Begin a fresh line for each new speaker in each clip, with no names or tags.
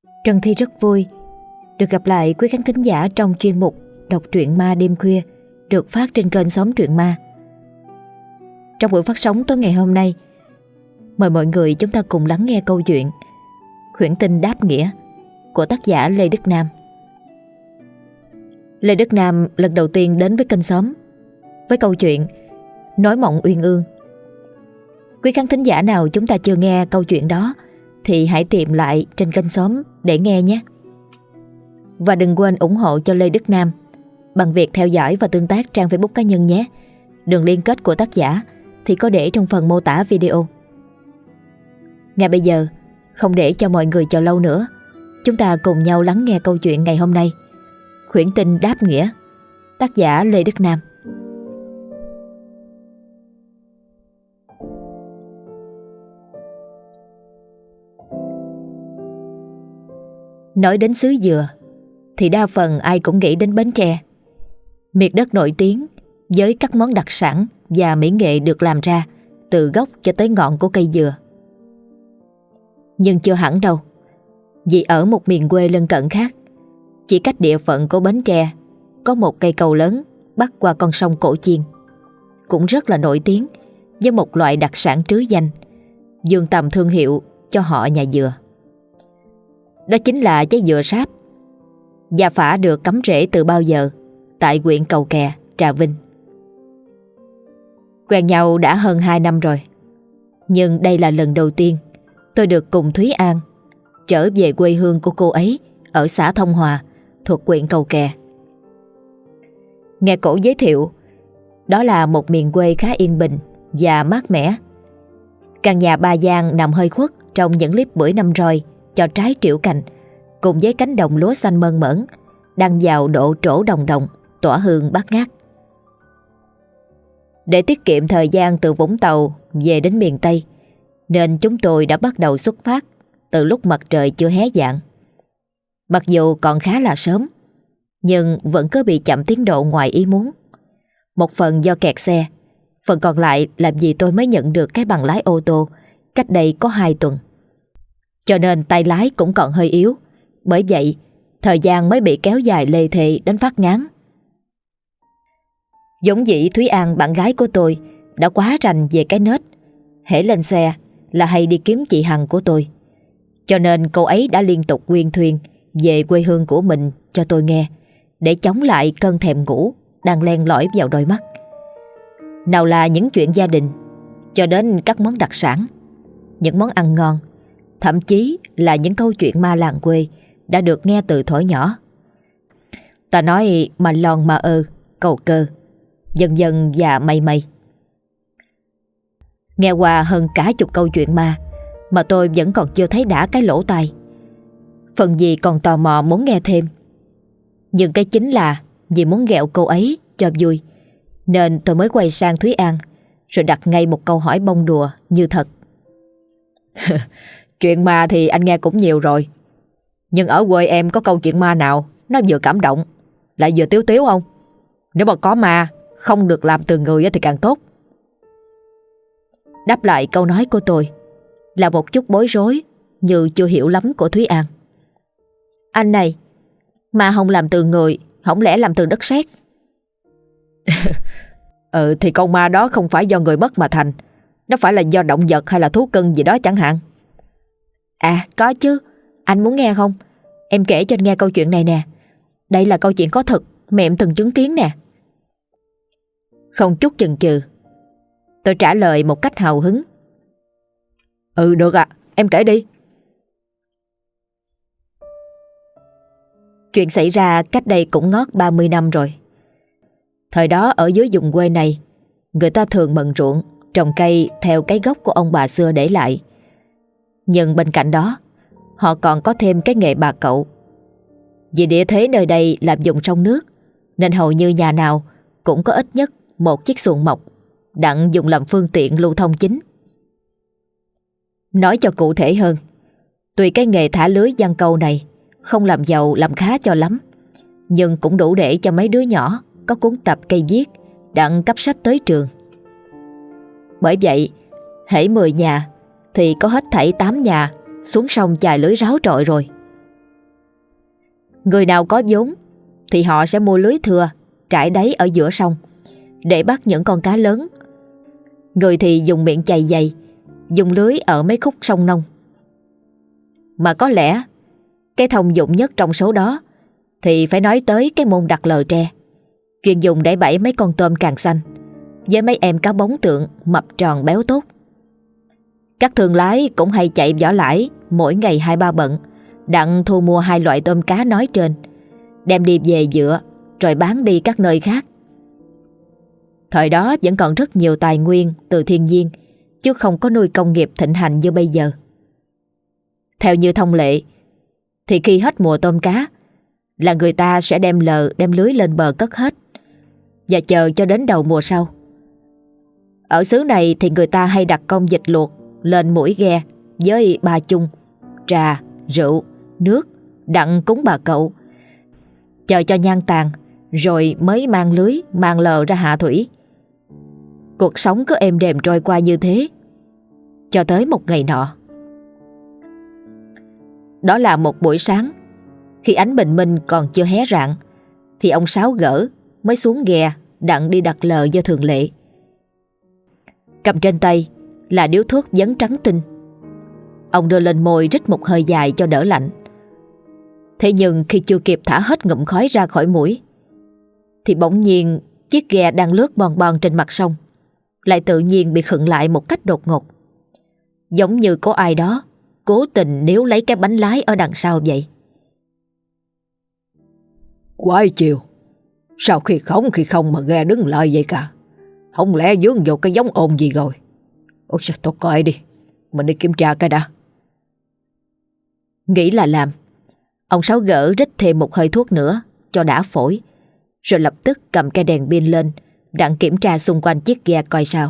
Trân Thi rất vui được gặp lại quý khán thính giả trong chuyên mục đọc truyện ma đêm khuya được phát trên kênh Xóm Truyện Ma. Trong buổi phát sóng tối ngày hôm nay, mời mọi người chúng ta cùng lắng nghe câu chuyện Khuyển tinh đáp nghĩa của tác giả Lê Đức Nam. Lê Đức Nam lần đầu tiên đến với kênh Xóm với câu chuyện Nói Mộng Uyên Ương. Quý khán thính giả nào chúng ta chưa nghe câu chuyện đó thì hãy tìm lại trên kênh Xóm để nghe nhé. Và đừng quên ủng hộ cho Lê Đức Nam bằng việc theo dõi và tương tác trang Facebook cá nhân nhé. Đường liên kết của tác giả thì có để trong phần mô tả video. Ngay bây giờ, không để cho mọi người chờ lâu nữa, chúng ta cùng nhau lắng nghe câu chuyện ngày hôm nay Khuyển tinh đáp nghĩa, tác giả Lê Đức Nam. Nói đến xứ Dừa thì đa phần ai cũng nghĩ đến Bến Tre, miệt đất nổi tiếng với các món đặc sản và mỹ nghệ được làm ra từ gốc cho tới ngọn của cây dừa. Nhưng chưa hẳn đâu, vì ở một miền quê lân cận khác, chỉ cách địa phận của Bến Tre có một cây cầu lớn bắc qua con sông Cổ Chiên, cũng rất là nổi tiếng với một loại đặc sản trứ danh, dương tầm thương hiệu cho họ nhà dừa. Đó chính là trái dừa sáp. Và phả được cắm rễ từ bao giờ tại huyện Cầu Kè, Trà Vinh. Quen nhau đã hơn 2 năm rồi, nhưng đây là lần đầu tiên tôi được cùng Thúy An trở về quê hương của cô ấy ở xã Thông Hòa thuộc huyện Cầu Kè. Nghe cổ giới thiệu, đó là một miền quê khá yên bình và mát mẻ. Căn nhà ba gian nằm hơi khuất trong những liếp bưởi năm roi cho trái triệu cành, cùng với cánh đồng lúa xanh mơn mởn đang vào độ trổ đồng đồng, tỏa hương bát ngát. Để tiết kiệm thời gian từ Vũng Tàu về đến miền Tây, nên chúng tôi đã bắt đầu xuất phát từ lúc mặt trời chưa hé dạng. Mặc dù còn khá là sớm, nhưng vẫn cứ bị chậm tiến độ ngoài ý muốn. Một phần do kẹt xe, phần còn lại là vì tôi mới nhận được cái bằng lái ô tô cách đây có 2 tuần. Cho nên tay lái cũng còn hơi yếu, bởi vậy thời gian mới bị kéo dài lê thê đến phát ngán. Giống dĩ Thúy An, bạn gái của tôi, đã quá rành về cái nết hễ lên xe là hay đi kiếm chị Hằng của tôi. Cho nên cô ấy đã liên tục quyên thuyên về quê hương của mình cho tôi nghe, để chống lại cơn thèm ngủ đang len lỏi vào đôi mắt. Nào là những chuyện gia đình, cho đến các món đặc sản, những món ăn ngon, thậm chí là những câu chuyện ma làng quê đã được nghe từ thuở nhỏ. Ta nói mà lon mà ơ, cầu cơ, dần dần và mây mây. Nghe qua hơn cả chục câu chuyện ma mà tôi vẫn còn chưa thấy đã cái lỗ tai. Phần gì còn tò mò muốn nghe thêm. Nhưng cái chính là vì muốn ghẹo cô ấy cho vui, nên tôi mới quay sang Thúy An rồi đặt ngay một câu hỏi bông đùa như thật. Chuyện ma thì anh nghe cũng nhiều rồi, nhưng ở quê em có câu chuyện ma nào nó vừa cảm động lại vừa tiếu tiếu không? Nếu mà có ma không được làm từ người thì càng tốt. Đáp lại câu nói của tôi là một chút bối rối như chưa hiểu lắm của Thúy An. Anh này, ma không làm từ người, không lẽ làm từ đất sét? Thì con ma đó không phải do người mất mà thành. Nó phải là do động vật hay là thú cưng gì đó chẳng hạn. À có chứ, anh muốn nghe không? Em kể cho anh nghe câu chuyện này nè. Đây là câu chuyện có thật mà em từng chứng kiến nè. Không chút chần chừ, tôi trả lời một cách hào hứng. Được ạ, em kể đi. Chuyện xảy ra cách đây cũng ngót 30 năm rồi. Thời đó ở dưới vùng quê này, người ta thường mần ruộng, trồng cây theo cái gốc của ông bà xưa để lại. Nhưng bên cạnh đó, họ còn có thêm cái nghề bà cậu. Vì địa thế nơi đây là vùng sông nước, nên hầu như nhà nào cũng có ít nhất một chiếc xuồng mộc đặng dùng làm phương tiện lưu thông chính. Nói cho cụ thể hơn, tuy cái nghề thả lưới giăng câu này không làm giàu làm khá cho lắm, nhưng cũng đủ để cho mấy đứa nhỏ có cuốn tập cây viết đặng cấp sách tới trường. Bởi vậy, hễ 10 nhà thì có hết thảy 8 nhà xuống sông chài lưới ráo trội rồi. Người nào có vốn thì họ sẽ mua lưới thưa trải đáy ở giữa sông để bắt những con cá lớn. Người thì dùng miệng chày dày, dùng lưới ở mấy khúc sông nông. Mà có lẽ cái thông dụng nhất trong số đó thì phải nói tới cái môn đặt lờ tre, chuyên dùng để bẫy mấy con tôm càng xanh với mấy em cá bóng tượng mập tròn béo tốt. Các thương lái cũng hay chạy vỏ lãi mỗi ngày 2-3 bận đặng thu mua hai loại tôm cá nói trên, đem đi về dựa rồi bán đi các nơi khác. Thời đó vẫn còn rất nhiều tài nguyên từ thiên nhiên, chứ không có nuôi công nghiệp thịnh hành như bây giờ. Theo như thông lệ thì khi hết mùa tôm cá là người ta sẽ đem lưới lên bờ cất hết và chờ cho đến đầu mùa sau. Ở xứ này thì người ta hay đặt con vịt luộc lên mũi ghe với ba chung, trà, rượu, nước đặng cúng bà Cậu, chờ cho nhang tàn rồi mới mang lưới mang lờ ra hạ thủy. Cuộc sống cứ êm đềm trôi qua như thế cho tới một ngày nọ. Đó là một buổi sáng, khi ánh bình minh còn chưa hé rạng thì ông Sáu Gỡ mới xuống ghe đặng đi đặt lờ như thường lệ. Cầm trên tay là điếu thuốc vấn trắng tinh. Ông đưa lên môi rít một hơi dài cho đỡ lạnh. Thế nhưng khi chưa kịp thả hết ngụm khói ra khỏi mũi thì bỗng nhiên chiếc ghe đang lướt bon bon trên mặt sông lại tự nhiên bị khựng lại một cách đột ngột, giống như có ai đó cố tình níu lấy cái bánh lái ở đằng sau vậy.
Quái chiều, sao khi không mà ghe đứng lại vậy cả? Không lẽ vướng vô cái giống ồn gì rồi? Ôi trời, tôi coi đi, mình đi kiểm tra cái đã.
Nghĩ là làm, ông Sáu Gỡ rít thêm một hơi thuốc nữa cho đã phổi, rồi lập tức cầm cây đèn pin lên đặng kiểm tra xung quanh chiếc ghe coi sao.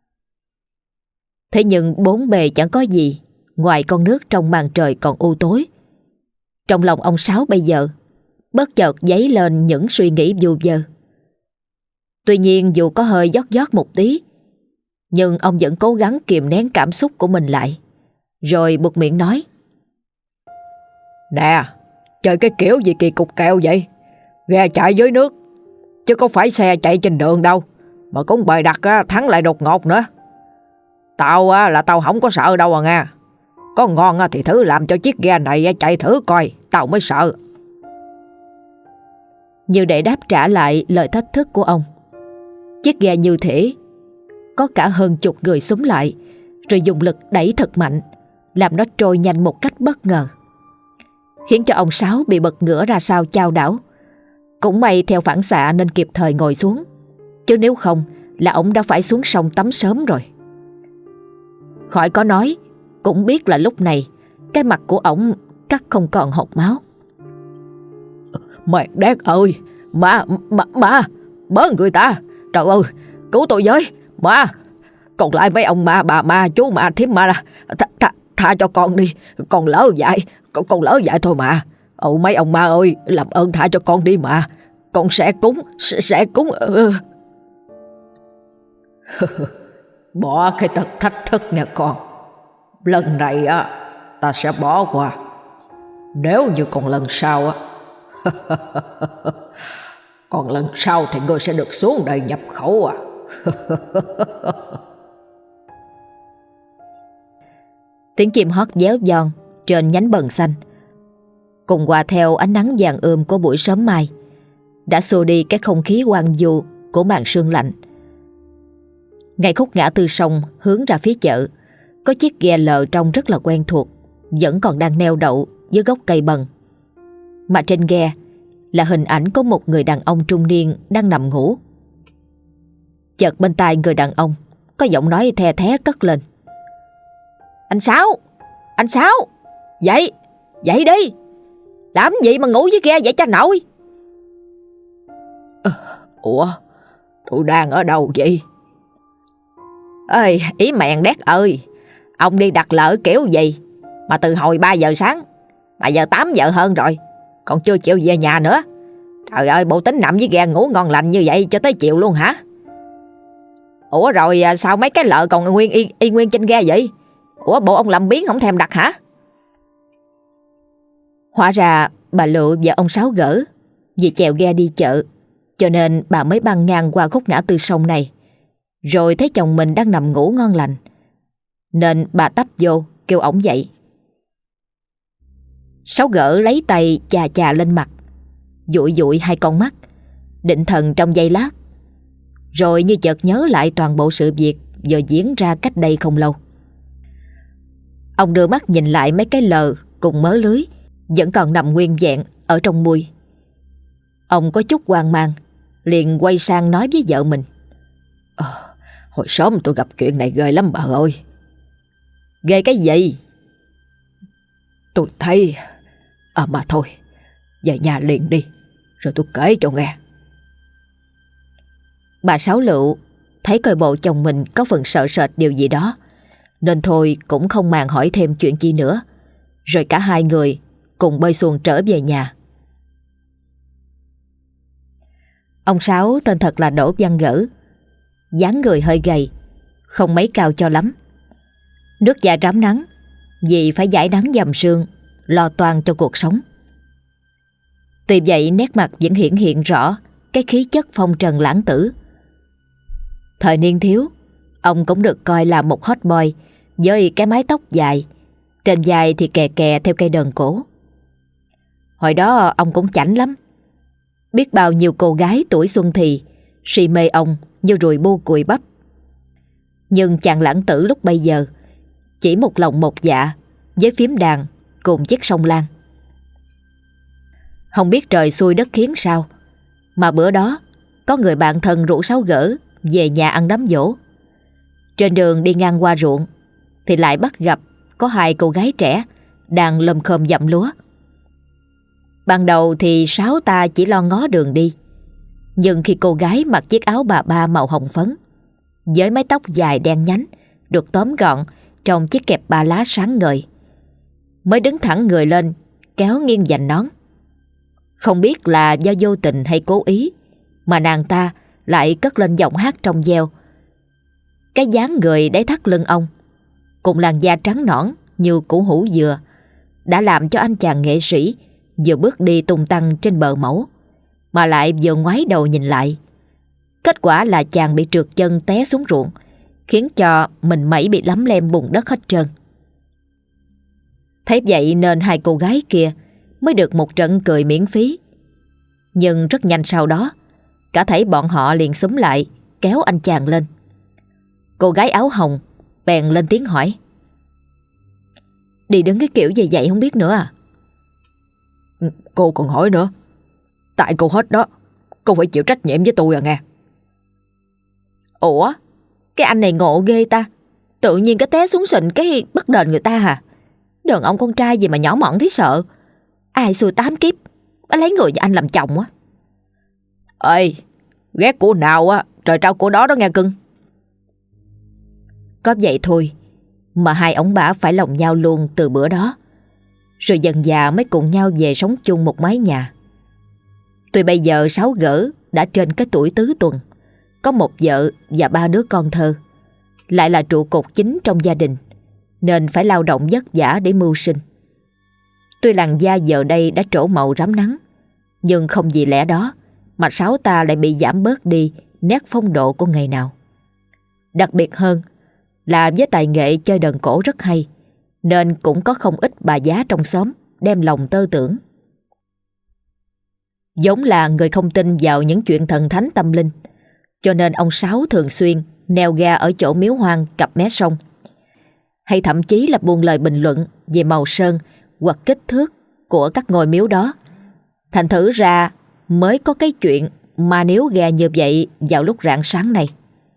Thế nhưng bốn bề chẳng có gì ngoài con nước trong màn trời còn u tối. Trong lòng ông Sáu bây giờ bất chợt dấy lên những suy nghĩ vu vơ. Tuy nhiên dù có hơi giót một tí, nhưng ông vẫn cố gắng kìm nén cảm xúc của mình lại, rồi buột miệng nói:
Nè, chơi cái kiểu gì kỳ cục kẹo vậy? Ghe chạy dưới nước, chứ có phải xe chạy trên đường đâu, mà cũng bày đặt thắng lại đột ngột nữa. Tao là tao không có sợ đâu à nghe. Có ngon thì thử làm cho chiếc ghe này chạy thử coi, tao mới sợ.
Như để đáp trả lại lời thách thức của ông, chiếc ghe như thể có cả hơn chục người xúm lại, rồi dùng lực đẩy thật mạnh, làm nó trôi nhanh một cách bất ngờ, khiến cho ông Sáu bị bật ngửa ra sau chao đảo. Cũng may theo phản xạ nên kịp thời ngồi xuống, chứ nếu không là ông đã phải xuống sông tắm sớm rồi. Khỏi có nói, cũng biết là lúc này cái mặt của ổng cắt không còn hột máu.
Mẹ đét ơi, má, bớ người ta, trời ơi, cứu tôi với, má. Còn lại mấy ông ma, bà ma, chú ma, thím ma, tha cho con đi, con lỡ dại, con lỡ dại thôi mà. Mấy ông ma ơi, làm ơn tha cho con đi mà, con sẽ cúng. Bỏ cái tật thách thức nha con. Lần này ta sẽ bỏ qua. Nếu như còn lần sau còn lần sau thì ngươi sẽ được xuống đây nhập khẩu.
Tiếng chim hót véo von trên nhánh bần xanh, cùng hòa theo ánh nắng vàng ươm của buổi sớm mai, đã xua đi cái không khí hoang vu của màn sương lạnh. Ngay khúc ngã tư sông hướng ra phía chợ, có chiếc ghe lờ trông rất là quen thuộc, vẫn còn đang neo đậu dưới gốc cây bần. Mà trên ghe là hình ảnh có một người đàn ông trung niên đang nằm ngủ. Chợt bên tai người đàn ông có giọng nói the thé cất lên: Anh Sáu, dậy đi, làm gì mà ngủ dưới ghe vậy cha nội?
Ủa, tôi đang ở đâu vậy?
Ơi, ý mèn đét ơi, ông đi đặt lỡ kiểu gì mà từ hồi 3 giờ sáng mà giờ 8 giờ hơn rồi còn chưa chịu về nhà nữa? Trời ơi, bộ tính nằm dưới ghe ngủ ngon lành như vậy cho tới chiều luôn hả? Ủa rồi sao mấy cái lợ còn y nguyên trên ghe vậy? Ủa bộ ông làm biến không thèm đặt hả? Hóa ra bà Lụ và ông Sáu gỡ vì chèo ghe đi chợ, cho nên bà mới băng ngang qua khúc ngã tư sông này. Rồi thấy chồng mình đang nằm ngủ ngon lành, nên bà tấp vô kêu ổng dậy. Sáu gỡ lấy tay chà chà lên mặt, dụi dụi hai con mắt, định thần trong giây lát, rồi như chợt nhớ lại toàn bộ sự việc vừa diễn ra cách đây không lâu. Ông đưa mắt nhìn lại mấy cái lờ cùng mớ lưới vẫn còn nằm nguyên vẹn ở trong mui. Ông có chút hoang mang, liền quay sang nói với vợ mình:
Hồi sớm tôi gặp chuyện này ghê lắm bà ơi.
Ghê cái gì?
Tôi thấy... mà thôi, về nhà liền đi, rồi tôi kể cho nghe.
Bà Sáu Lựu thấy coi bộ chồng mình có phần sợ sệt điều gì đó, nên thôi cũng không màng hỏi thêm chuyện chi nữa. Rồi cả hai người cùng bơi xuồng trở về nhà. Ông Sáu tên thật là Đỗ Văn Gỡ, dáng người hơi gầy, không mấy cao cho lắm. Nước da rám nắng vì phải giải nắng dầm sương, lo toan cho cuộc sống. Tuy vậy nét mặt vẫn hiển hiện rõ cái khí chất phong trần lãng tử. Thời niên thiếu, ông cũng được coi là một hot boy với cái mái tóc dài, trên vai thì kè kè theo cây đờn cổ. Hồi đó ông cũng chảnh lắm, biết bao nhiêu cô gái tuổi xuân thì si mê ông như ruồi bu cùi bắp. Nhưng chàng lãng tử lúc bây giờ chỉ một lòng một dạ với phím đàn cùng chiếc sông Lan. Không biết trời xui đất khiến sao mà bữa đó có người bạn thân rủ Sáu Gỡ về nhà ăn đám giỗ. Trên đường đi ngang qua ruộng thì lại bắt gặp có hai cô gái trẻ đang lầm khom dặm lúa. Ban đầu thì Sáu ta chỉ lo ngó đường đi, nhưng khi cô gái mặc chiếc áo bà ba màu hồng phấn với mái tóc dài đen nhánh được tóm gọn trong chiếc kẹp ba lá sáng ngời, mới đứng thẳng người lên kéo nghiêng vành nón. Không biết là do vô tình hay cố ý mà nàng ta lại cất lên giọng hát trong veo. Cái dáng người đáy thắt lưng ông cùng làn da trắng nõn như củ hũ dừa đã làm cho anh chàng nghệ sĩ vừa bước đi tung tăng trên bờ mẫu mà lại vừa ngoái đầu nhìn lại. Kết quả là chàng bị trượt chân té xuống ruộng, khiến cho mình mẩy bị lấm lem bùn đất hết trơn. Thế vậy nên hai cô gái kia mới được một trận cười miễn phí. Nhưng rất nhanh sau đó, cả thảy bọn họ liền xúm lại kéo anh chàng lên. Cô gái áo hồng bèn lên tiếng hỏi: Đi đứng cái kiểu gì vậy không biết nữa à?
Cô còn hỏi nữa? Tại cô hết đó, cô phải chịu trách nhiệm với tôi à nghe.
Ủa, cái anh này ngộ ghê ta. Tự nhiên cái té xuống sình cái bắt đền người ta hả? Đàn ông con trai gì mà nhỏ mọn thế sợ. Ai xui 8 kiếp mới lấy người như anh làm chồng á.
Ê, ghét của nào á, trời trao của đó đó nghe cưng.
Có vậy thôi mà hai ổng bả phải lòng nhau luôn từ bữa đó. Rồi dần dà mới cùng nhau về sống chung một mái nhà. Tuy bây giờ Sáu Gỡ đã trên cái tuổi tứ tuần, có một vợ và 3 đứa con thơ, lại là trụ cột chính trong gia đình, nên phải lao động vất vả để mưu sinh. Tuy làn da giờ đây đã trổ màu rám nắng, nhưng không vì lẽ đó mà Sáu ta lại bị giảm bớt đi nét phong độ của ngày nào. Đặc biệt hơn là với tài nghệ chơi đờn cổ rất hay, nên cũng có không ít bà giá trong xóm đem lòng tơ tưởng. Giống là người không tin vào những chuyện thần thánh tâm linh, cho nên ông Sáu thường xuyên neo ga ở chỗ miếu hoang cặp mé sông, hay thậm chí là buông lời bình luận về màu sơn hoặc kích thước của các ngôi miếu đó. Thành thử ra mới có cái chuyện mà nếu ghe như vậy vào lúc rạng sáng này.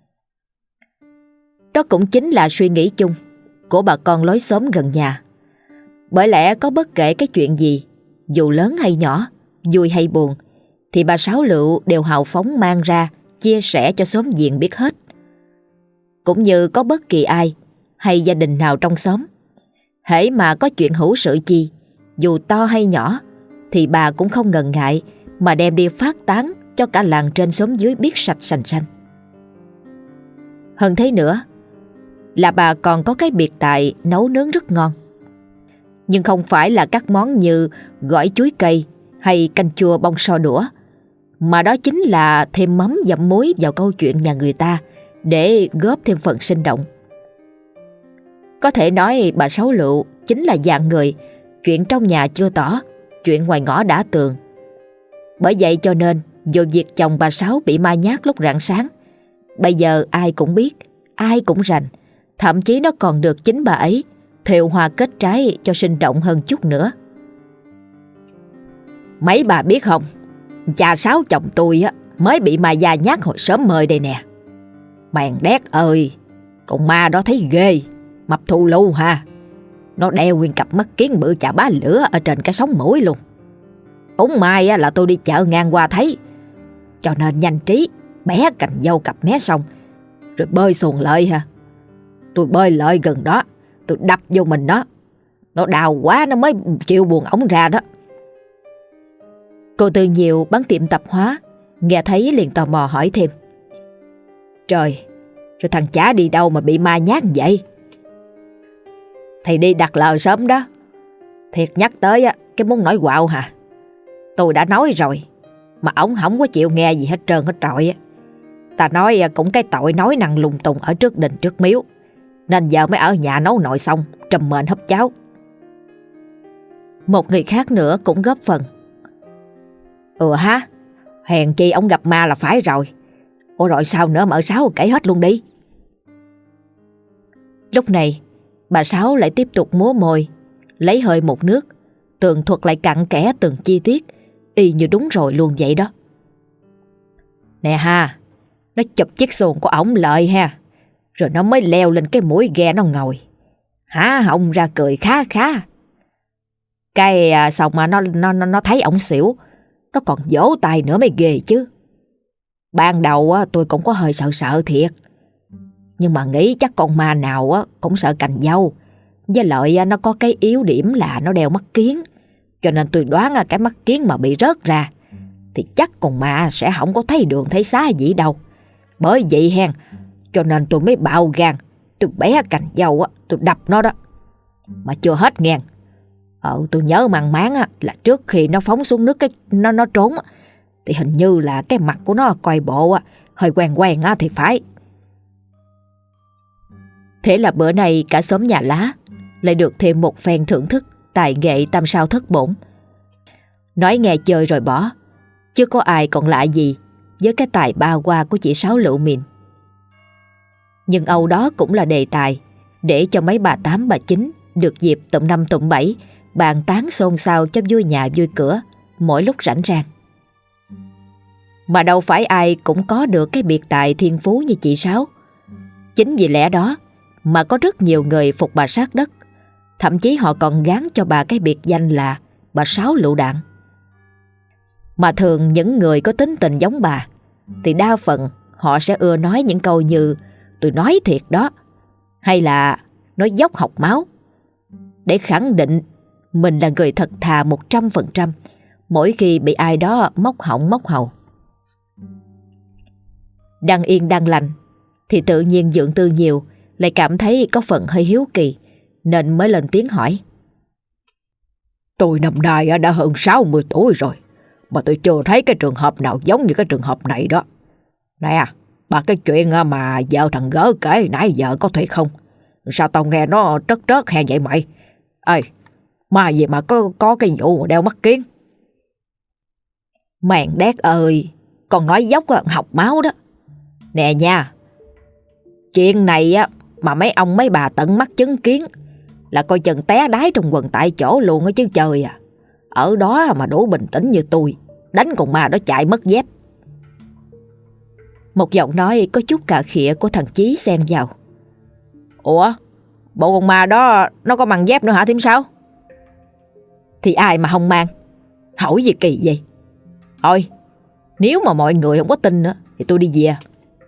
Đó cũng chính là suy nghĩ chung của bà con lối xóm gần nhà. Bởi lẽ có bất kể cái chuyện gì, dù lớn hay nhỏ, vui hay buồn, thì bà Sáu Lựu đều hào phóng mang ra chia sẻ cho xóm giềng biết hết. Cũng như có bất kỳ ai hay gia đình nào trong xóm, hễ mà có chuyện hữu sự chi, dù to hay nhỏ, thì bà cũng không ngần ngại mà đem đi phát tán cho cả làng trên xóm dưới biết sạch sành xanh. Hơn thế nữa là bà còn có cái biệt tài nấu nướng rất ngon. Nhưng không phải là các món như gỏi chuối cây hay canh chua bông so đũa, mà đó chính là thêm mắm dặm muối vào câu chuyện nhà người ta để góp thêm phần sinh động. Có thể nói bà Sáu Lựu chính là dạng người chuyện trong nhà chưa tỏ, chuyện ngoài ngõ đã tường. Bởi vậy cho nên dù việc chồng bà Sáu bị ma nhát lúc rạng sáng, bây giờ ai cũng biết, ai cũng rành. Thậm chí nó còn được chính bà ấy thêu hoa kết trái cho sinh động hơn chút nữa. Mấy bà biết không, cha Sáu chồng tôi mới bị ma già nhát hồi sớm mời đây nè. Mèn đét ơi, con ma đó thấy ghê, mập thù lù ha. Nó đeo nguyên cặp mắt kiến bự chà bá lửa ở trên cái sống mũi luôn. Úng mai là tôi đi chợ ngang qua thấy, cho nên nhanh trí bẻ cành dâu cặp mé xong rồi bơi xuồng lợi ha. Tôi bơi lợi gần đó, tôi đập vô mình nó đau quá nó mới chịu buồn ống ra đó. Cô Tư Nhiều bán tiệm tạp hóa nghe thấy liền tò mò hỏi thêm: Trời, rồi thằng chả đi đâu mà bị ma nhát vậy? Thì đi đặt lờ sớm đó. Thiệt nhắc tới cái muốn nói quạo hả? Tôi đã nói rồi mà ổng không có chịu nghe gì hết trơn hết trọi. Ta nói cũng cái tội nói năng lung tung ở trước đình trước miếu, nên giờ mới ở nhà nấu nội xong trùm mền húp cháo. Một người khác nữa cũng góp phần: Ha, hèn chi ông gặp ma là phải rồi. Ủa rồi sao nữa mà ở Sáu kể hết luôn đi. Lúc này bà Sáu lại tiếp tục múa môi, lấy hơi một nước, tường thuật lại cặn kẽ từng chi tiết, y như đúng rồi luôn vậy đó. Nè ha, nó chụp chiếc xuồng của ổng lợi ha, rồi nó mới leo lên cái mũi ghe nó ngồi, há họng ra cười khá khá. Cái xong mà nó thấy ổng xỉu, nó còn vỗ tay nữa mới ghê chứ. Ban đầu tôi cũng có hơi sợ sợ thiệt, nhưng mà nghĩ chắc con ma nào cũng sợ cành dâu. Với lại nó có cái yếu điểm là nó đeo mắt kiếng, cho nên tôi đoán cái mắt kiếng mà bị rớt ra thì chắc con ma sẽ không có thấy đường thấy xá gì đâu. Bởi vậy hen, cho nên tôi mới bạo gan, tôi bẻ cành dâu tôi đập nó đó. Mà chưa hết ngàn. Tôi nhớ mang máng là trước khi nó phóng xuống nước nó trốn thì hình như là cái mặt của nó coi bộ hơi quen quen thì phải. Thế là bữa nay cả xóm nhà lá lại được thêm một phen thưởng thức tài nghệ tam sao thất bổn. Nói nghe chơi rồi bỏ, chứ có ai còn lạ gì với cái tài ba qua của chị Sáu Lựu Mìn. Nhưng âu đó cũng là đề tài để cho mấy bà tám bà chín được dịp tụm năm tụm bảy bàn tán xôn xao cho vui nhà vui cửa mỗi lúc rảnh rang. Mà đâu phải ai cũng có được cái biệt tài thiên phú như chị Sáu. Chính vì lẽ đó mà có rất nhiều người phục bà sát đất, thậm chí họ còn gán cho bà cái biệt danh là bà Sáu Lựu Đạn. Mà thường những người có tính tình giống bà thì đa phần họ sẽ ưa nói những câu như tôi nói thiệt đó, hay là nói dốc học máu, để khẳng định mình là người thật thà 100% mỗi khi bị ai đó móc họng móc hầu. Đang yên đang lành thì tự nhiên Dượng Tư Nhiều lại cảm thấy có phần hơi hiếu kỳ, nên mới lên tiếng hỏi:
Tôi năm nay đã hơn 60 tuổi rồi, mà tôi chưa thấy cái trường hợp nào giống như cái trường hợp này đó. Nè, bà, cái chuyện mà vợ thằng Gớ kể nãy giờ có thiệt không? Sao tao nghe nó trớt trớt hè vậy mày? Ê, mà gì mà có cái vụ mà đeo mắt kiếng?
Mèn đét ơi, con nói dốc học máu đó. Nè nha, chuyện này mà mấy ông mấy bà tận mắt chứng kiến là coi chừng té đái trong quần tại chỗ luôn á chứ trời à. Ở đó mà đủ bình tĩnh như tôi, đánh con ma đó chạy mất dép. Một giọng nói có chút cà khịa của thằng Chí xen vào:
Ủa, bộ con ma đó nó có mang dép nữa hả thím Sáu?
Thì ai mà không mang, hỏi gì kỳ vậy?
Thôi, nếu mà mọi người không có tin nữa thì tôi đi về.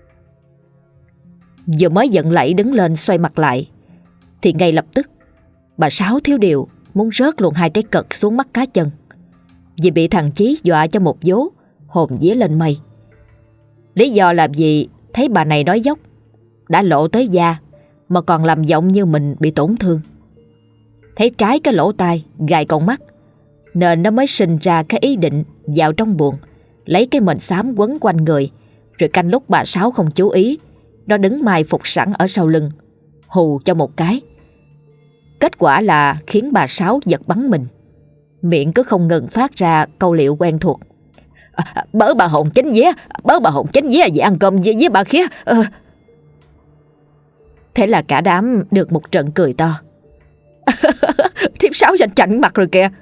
Vừa mới giận lẫy đứng lên xoay mặt lại thì ngay lập tức bà Sáu thiếu điều muốn rớt luôn hai trái cật xuống mắt cá chân, vì bị thằng Chí dọa cho một vố, hồn vía lên mây. Lý do là vì thấy bà này nói dốc, đã lộ tới da mà còn làm giọng như mình bị tổn thương. thấy trái cái lỗ tai, gài con mắt, nên nó mới sinh ra cái ý định vào trong buồng, lấy cái mền xám quấn quanh người, rồi canh lúc bà Sáu không chú ý, nó đứng mai phục sẵn ở sau lưng, hù cho một cái. Kết quả là khiến bà Sáu giật bắn mình, miệng cứ không ngừng phát ra câu liệu quen thuộc. Bớ bà hồn chánh vía, bớ bà hồn chánh vía về ăn cơm với bà khía. Thế là cả đám được một trận cười to. Thiếp Sáu xanh chạnh mặt rồi kìa.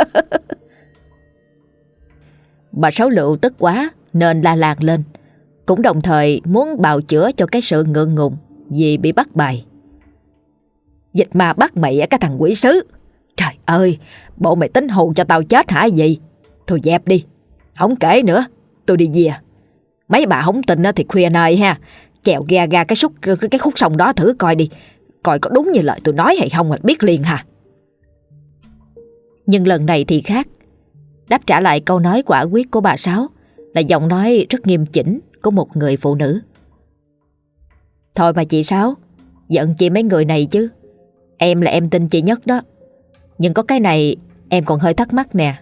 Bà Sáu Lựu tức quá nên la làng lên, cũng đồng thời muốn bào chữa cho cái sự ngượng ngùng vì bị bắt bài. Dịch ma bắt mày cái thằng quỷ sứ. Trời ơi, bộ mày tính hù cho tao chết hả gì? Thôi dẹp đi, không kể nữa, tôi đi về. Mấy bà không tin thì khuya nơi ha, chèo ghe ra cái khúc sông đó thử coi đi, coi có đúng như lời tôi nói hay không là biết liền hả. Nhưng lần này thì khác. Đáp trả lại câu nói quả quyết của bà Sáu là giọng nói rất nghiêm chỉnh của một người phụ nữ. Thôi mà chị Sáu, giận chị mấy người này chứ. Em là em tin chị nhất đó. Nhưng có cái này em còn hơi thắc mắc nè.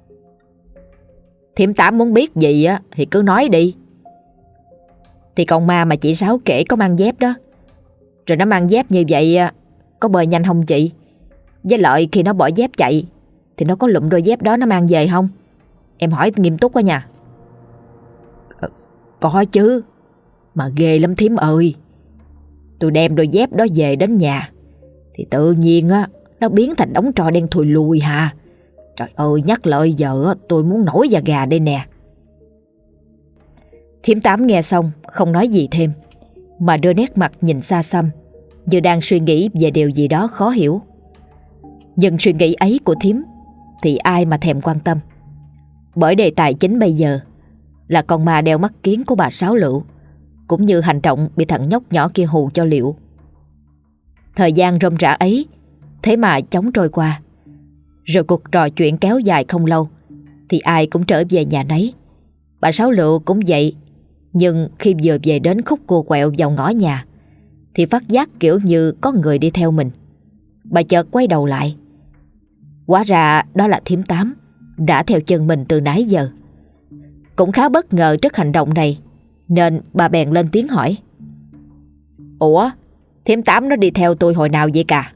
Thím Tám muốn biết gì á thì cứ nói đi. Thì con ma mà chị Sáu kể có mang dép đó, rồi nó mang dép như vậy có bơi nhanh không chị? Với lại khi nó bỏ dép chạy thì nó có lụm đôi dép đó nó mang về không? Em hỏi nghiêm túc quá nha. Có chứ, mà ghê lắm thím ơi. Tôi đem đôi dép đó về đến nhà thì tự nhiên á nó biến thành đống tro đen thùi lùi hà. Trời ơi, nhắc lời giờ tôi muốn nổi da gà đây nè. Thím Tám nghe xong không nói gì thêm, mà đưa nét mặt nhìn xa xăm, như đang suy nghĩ về điều gì đó khó hiểu. Nhưng suy nghĩ ấy của thím thì ai mà thèm quan tâm, bởi đề tài chính bây giờ là con ma đeo mắt kiến của bà Sáu Lựu, cũng như hành động bị thằng nhóc nhỏ kia hù cho liệu. Thời gian rôm rã ấy thế mà chóng trôi qua. Rồi cuộc trò chuyện kéo dài không lâu thì ai cũng trở về nhà nấy. Bà Sáu Lựu cũng vậy. Nhưng khi vừa về đến khúc cua quẹo vào ngõ nhà thì phát giác kiểu như có người đi theo mình. Bà chợt quay đầu lại. Hóa ra đó là thím Tám đã theo chân mình từ nãy giờ. Cũng khá bất ngờ trước hành động này, nên bà bèn lên tiếng hỏi. Ủa, thím Tám nó đi theo tôi hồi nào vậy cả?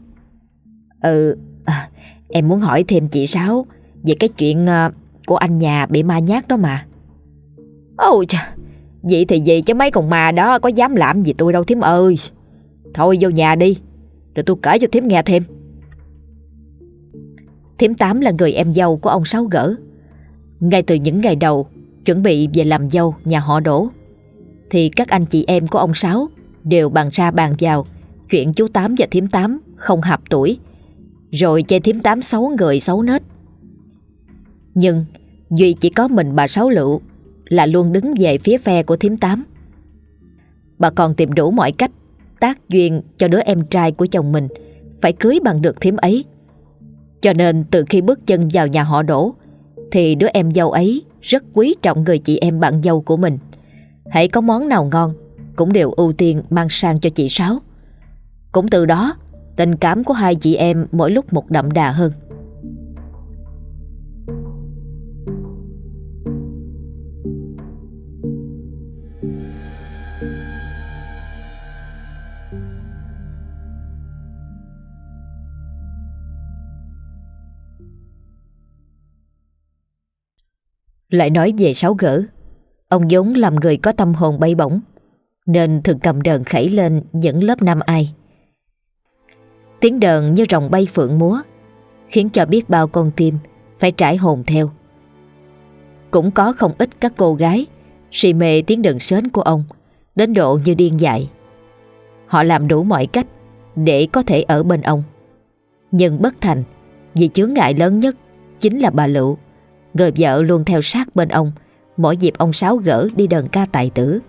Em muốn hỏi thêm chị Sáu về cái chuyện của anh nhà bị ma nhát đó mà. Ôi trời, vậy thì gì chứ mấy con ma đó có dám làm gì tôi đâu thím ơi. Thôi vô nhà đi, rồi tôi kể cho thím nghe thêm. Thím Tám là người em dâu của ông Sáu Gỡ. Ngay từ những ngày đầu chuẩn bị về làm dâu nhà họ Đỗ thì các anh chị em của ông Sáu đều bàn ra bàn vào chuyện chú Tám và thím Tám không hợp tuổi, rồi chê thím Tám xấu người xấu nết. Nhưng duy chỉ có mình bà Sáu Lựu là luôn đứng về phía phe của thím Tám. Bà còn tìm đủ mọi cách tác duyên cho đứa em trai của chồng mình phải cưới bằng được thím ấy. Cho nên từ khi bước chân vào nhà họ Đỗ thì đứa em dâu ấy rất quý trọng người chị em bạn dâu của mình. Hễ có món nào ngon cũng đều ưu tiên mang sang cho chị Sáu. Cũng từ đó tình cảm của hai chị em mỗi lúc một đậm đà hơn. Lại nói về Sáu Gỡ, ông vốn làm người có tâm hồn bay bổng, nên thường cầm đờn khẩy lên những lớp nam ai. Tiếng đờn như rồng bay phượng múa, khiến cho biết bao con tim phải trải hồn theo. Cũng có không ít các cô gái si mê tiếng đờn sến của ông đến độ như điên dại. Họ làm đủ mọi cách để có thể ở bên ông, nhưng bất thành, vì chướng ngại lớn nhất chính là bà Lựu, người vợ luôn theo sát bên ông mỗi dịp ông Sáu Gỡ đi đờn ca tài tử.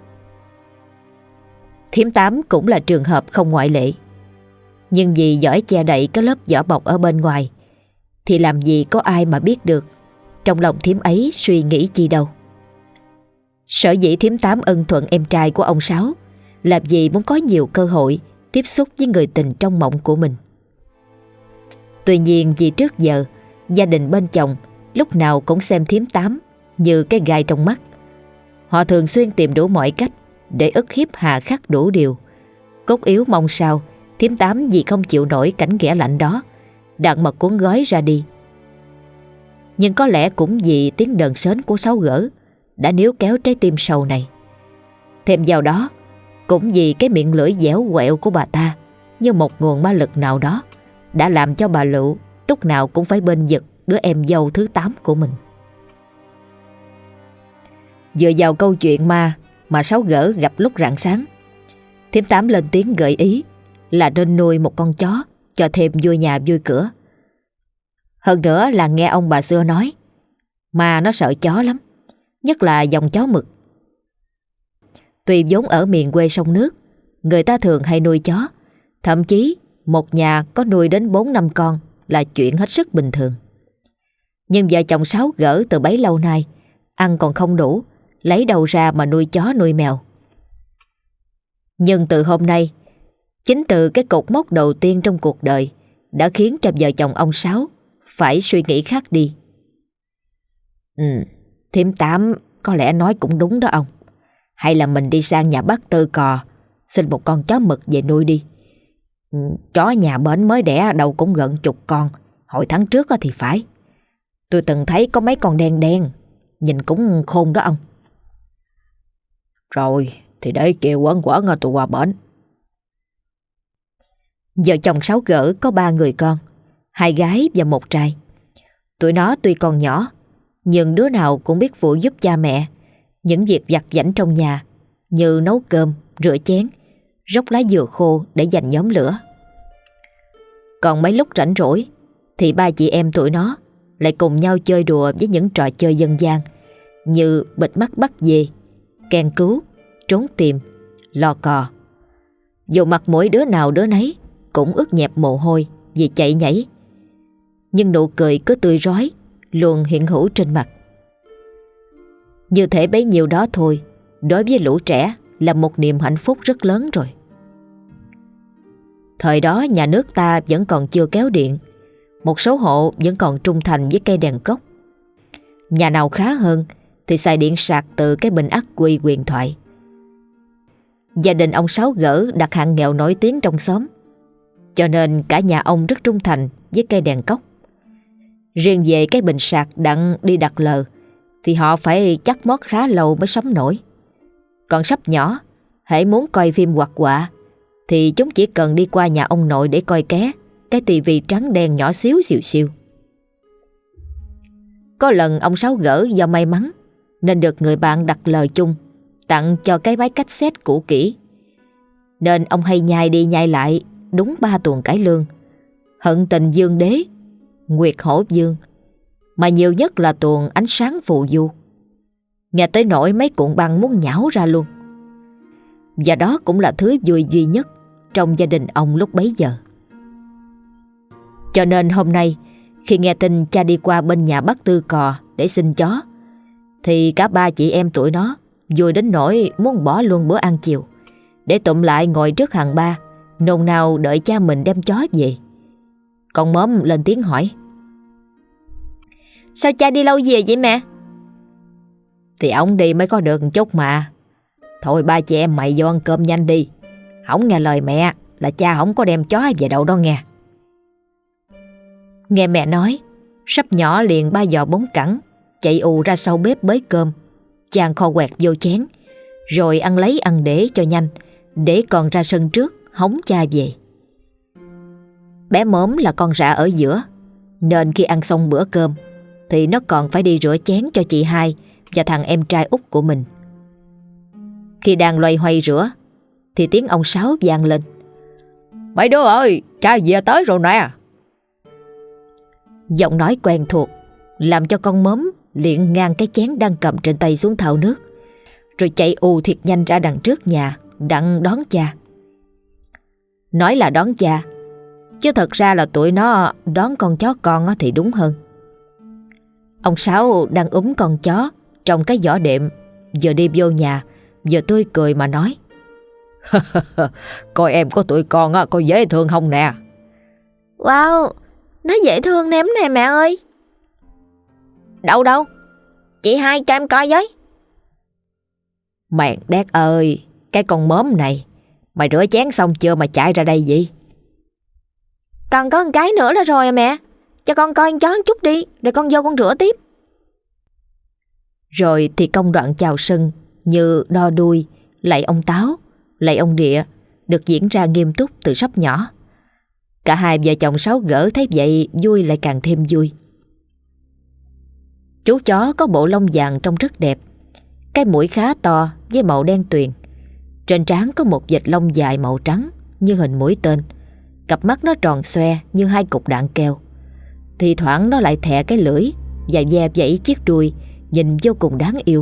Thím Tám cũng là trường hợp không ngoại lệ. Nhưng vì giỏi che đậy cái lớp vỏ bọc ở bên ngoài, thì làm gì có ai mà biết được trong lòng thím ấy suy nghĩ chi đâu. Sở dĩ thím Tám ân thuận em trai của ông Sáu là vì muốn có nhiều cơ hội tiếp xúc với người tình trong mộng của mình. Tuy nhiên vì trước giờ gia đình bên chồng lúc nào cũng xem Thím Tám như cái gai trong mắt. Họ thường xuyên tìm đủ mọi cách để ức hiếp hà khắc đủ điều. Cốt yếu mong sao Thím Tám vì không chịu nổi cảnh ghẻ lạnh đó, đặng mà cuốn gói ra đi. Nhưng có lẽ cũng vì tiếng đờn sến của Sáu Gỡ đã níu kéo trái tim sầu này. Thêm vào đó, cũng vì cái miệng lưỡi dẻo quẹo của bà ta như một nguồn ma lực nào đó đã làm cho bà Lựu lúc nào cũng phải bên vực đứa em dâu thứ 8 của mình. Dựa vào câu chuyện mà Sáu Gỡ gặp lúc rạng sáng, Thím Tám lên tiếng gợi ý là nên nuôi một con chó cho thêm vui nhà vui cửa. Hơn nữa là nghe ông bà xưa nói mà nó sợ chó lắm, nhất là dòng chó mực. Tuy vốn ở miền quê sông nước, người ta thường hay nuôi chó, thậm chí một nhà có nuôi đến 4-5 con là chuyện hết sức bình thường. Nhưng vợ chồng Sáu Gỡ từ bấy lâu nay ăn còn không đủ, lấy đâu ra mà nuôi chó nuôi mèo. Nhưng từ hôm nay, chính từ cái cột mốc đầu tiên trong cuộc đời đã khiến cho vợ chồng ông Sáu phải suy nghĩ khác đi. Thím Tám có lẽ nói cũng đúng đó ông. Hay là mình đi sang nhà bác Tư Cò xin một con chó mực về nuôi đi. Chó nhà bển mới đẻ đâu cũng gần 10 con, hồi tháng trước thì phải. Tôi từng thấy có mấy con đen đen, nhìn cũng khôn đó ông.
Rồi thì để kêu quẩn tôi qua bển.
Vợ chồng Sáu Gỡ có 3 người con, 2 gái và 1 trai. Tụi nó tuy còn nhỏ, nhưng đứa nào cũng biết phụ giúp cha mẹ những việc vặt vãnh trong nhà, như nấu cơm, rửa chén, róc lá dừa khô để dành nhóm lửa. Còn mấy lúc rảnh rỗi thì 3 chị em tụi nó lại cùng nhau chơi đùa với những trò chơi dân gian như bịt mắt bắt dê, kèn cứu, trốn tìm, lò cò. Dù mặt mỗi đứa nào đứa nấy cũng ướt nhẹp mồ hôi vì chạy nhảy, nhưng nụ cười cứ tươi rói luôn hiện hữu trên mặt. Như thể bấy nhiêu đó thôi, đối với lũ trẻ là một niềm hạnh phúc rất lớn rồi. Thời đó nhà nước ta vẫn còn chưa kéo điện, một số hộ vẫn còn trung thành với cây đèn cốc. Nhà nào khá hơn thì xài điện sạc từ cái bình ắc quy huyền thoại. Gia đình ông Sáu Gỡ đặt hạng nghèo nổi tiếng trong xóm, cho nên cả nhà ông rất trung thành với cây đèn cốc. Riêng về cái bình sạc đặng đi đặt lờ thì họ phải chắc mót khá lâu mới sống nổi. Còn sắp nhỏ, hễ muốn coi phim hoạt họa thì chúng chỉ cần đi qua nhà ông nội để coi ké cái tivi trắng đen nhỏ xíu xìu xiu. Có lần ông Sáu Gỡ do may mắn nên được người bạn đặt lời chung tặng cho cái máy cassette cũ kỹ, nên ông hay nhai đi nhai lại đúng 3 tuần cải lương, Hận Tình Dương Đế, Nguyệt Hổ Dương, mà nhiều nhất là tuần Ánh Sáng Phù Du. Nghe tới nỗi mấy cuộn băng muốn nhão ra luôn. Và đó cũng là thứ vui duy nhất trong gia đình ông lúc bấy giờ. Cho nên hôm nay khi nghe tin cha đi qua bên nhà bác Tư Cò để xin chó, thì cả 3 chị em tụi nó vui đến nỗi muốn bỏ luôn bữa ăn chiều để tụm lại ngồi trước hàng ba, nôn nao đợi cha mình đem chó về. Con Móm lên tiếng hỏi: "Sao cha đi lâu về vậy mẹ?"
"Thì ổng đi mới có được một chút mà. Thôi 3 chị em mày vô ăn cơm nhanh đi. Hổng nghe lời mẹ là cha không có đem chó về đâu đó nghe."
Nghe mẹ nói, Sắp nhỏ liền 3 giò 4 cẳng chạy ù ra sau bếp bới cơm, chan kho quẹt vô chén, rồi ăn lấy ăn để cho nhanh, để còn ra sân trước hóng cha về. Bé Móm là con rạ ở giữa, nên khi ăn xong bữa cơm thì nó còn phải đi rửa chén cho chị hai và thằng em trai út của mình. Khi đang loay hoay rửa thì tiếng ông Sáu vang lên:
"Mấy đứa ơi, cha về tới rồi nè."
Giọng nói quen thuộc làm cho con Móm liền ngang cái chén đang cầm trên tay xuống thau nước, rồi chạy ù thiệt nhanh ra đằng trước nhà đặng đón cha. Nói là đón cha, chứ thật ra là tụi nó đón con chó con thì đúng hơn. Ông Sáu đang úm con chó trong cái giỏ đệm, vừa đi vô nhà vừa tươi cười mà nói:
"Coi em có tụi con có dễ thương không nè?"
"Wow, Nó dễ thương lắm nè mẹ ơi. Đâu đâu, chị hai cho em coi với.
Mèn đét ơi, cái con móm này, mày rửa chén xong chưa mà chạy ra đây vậy?
Còn có một cái nữa là rồi à mẹ. Cho con coi con chó một chút đi, rồi con vô con rửa tiếp.
Rồi thì công đoạn chào sân như đo đuôi, lạy ông Táo, lạy ông Địa được diễn ra nghiêm túc từ sắp nhỏ. Cả hai vợ chồng Sáu Gỡ thấy vậy vui lại càng thêm vui. Chú chó có bộ lông vàng trông rất đẹp, cái mũi khá to với màu đen tuyền. Trên trán có một vệt lông dài màu trắng như hình mũi tên. Cặp mắt nó tròn xoe như hai cục đạn keo. Thì thoảng nó lại thè cái lưỡi và ve vẫy chiếc đuôi, nhìn vô cùng đáng yêu.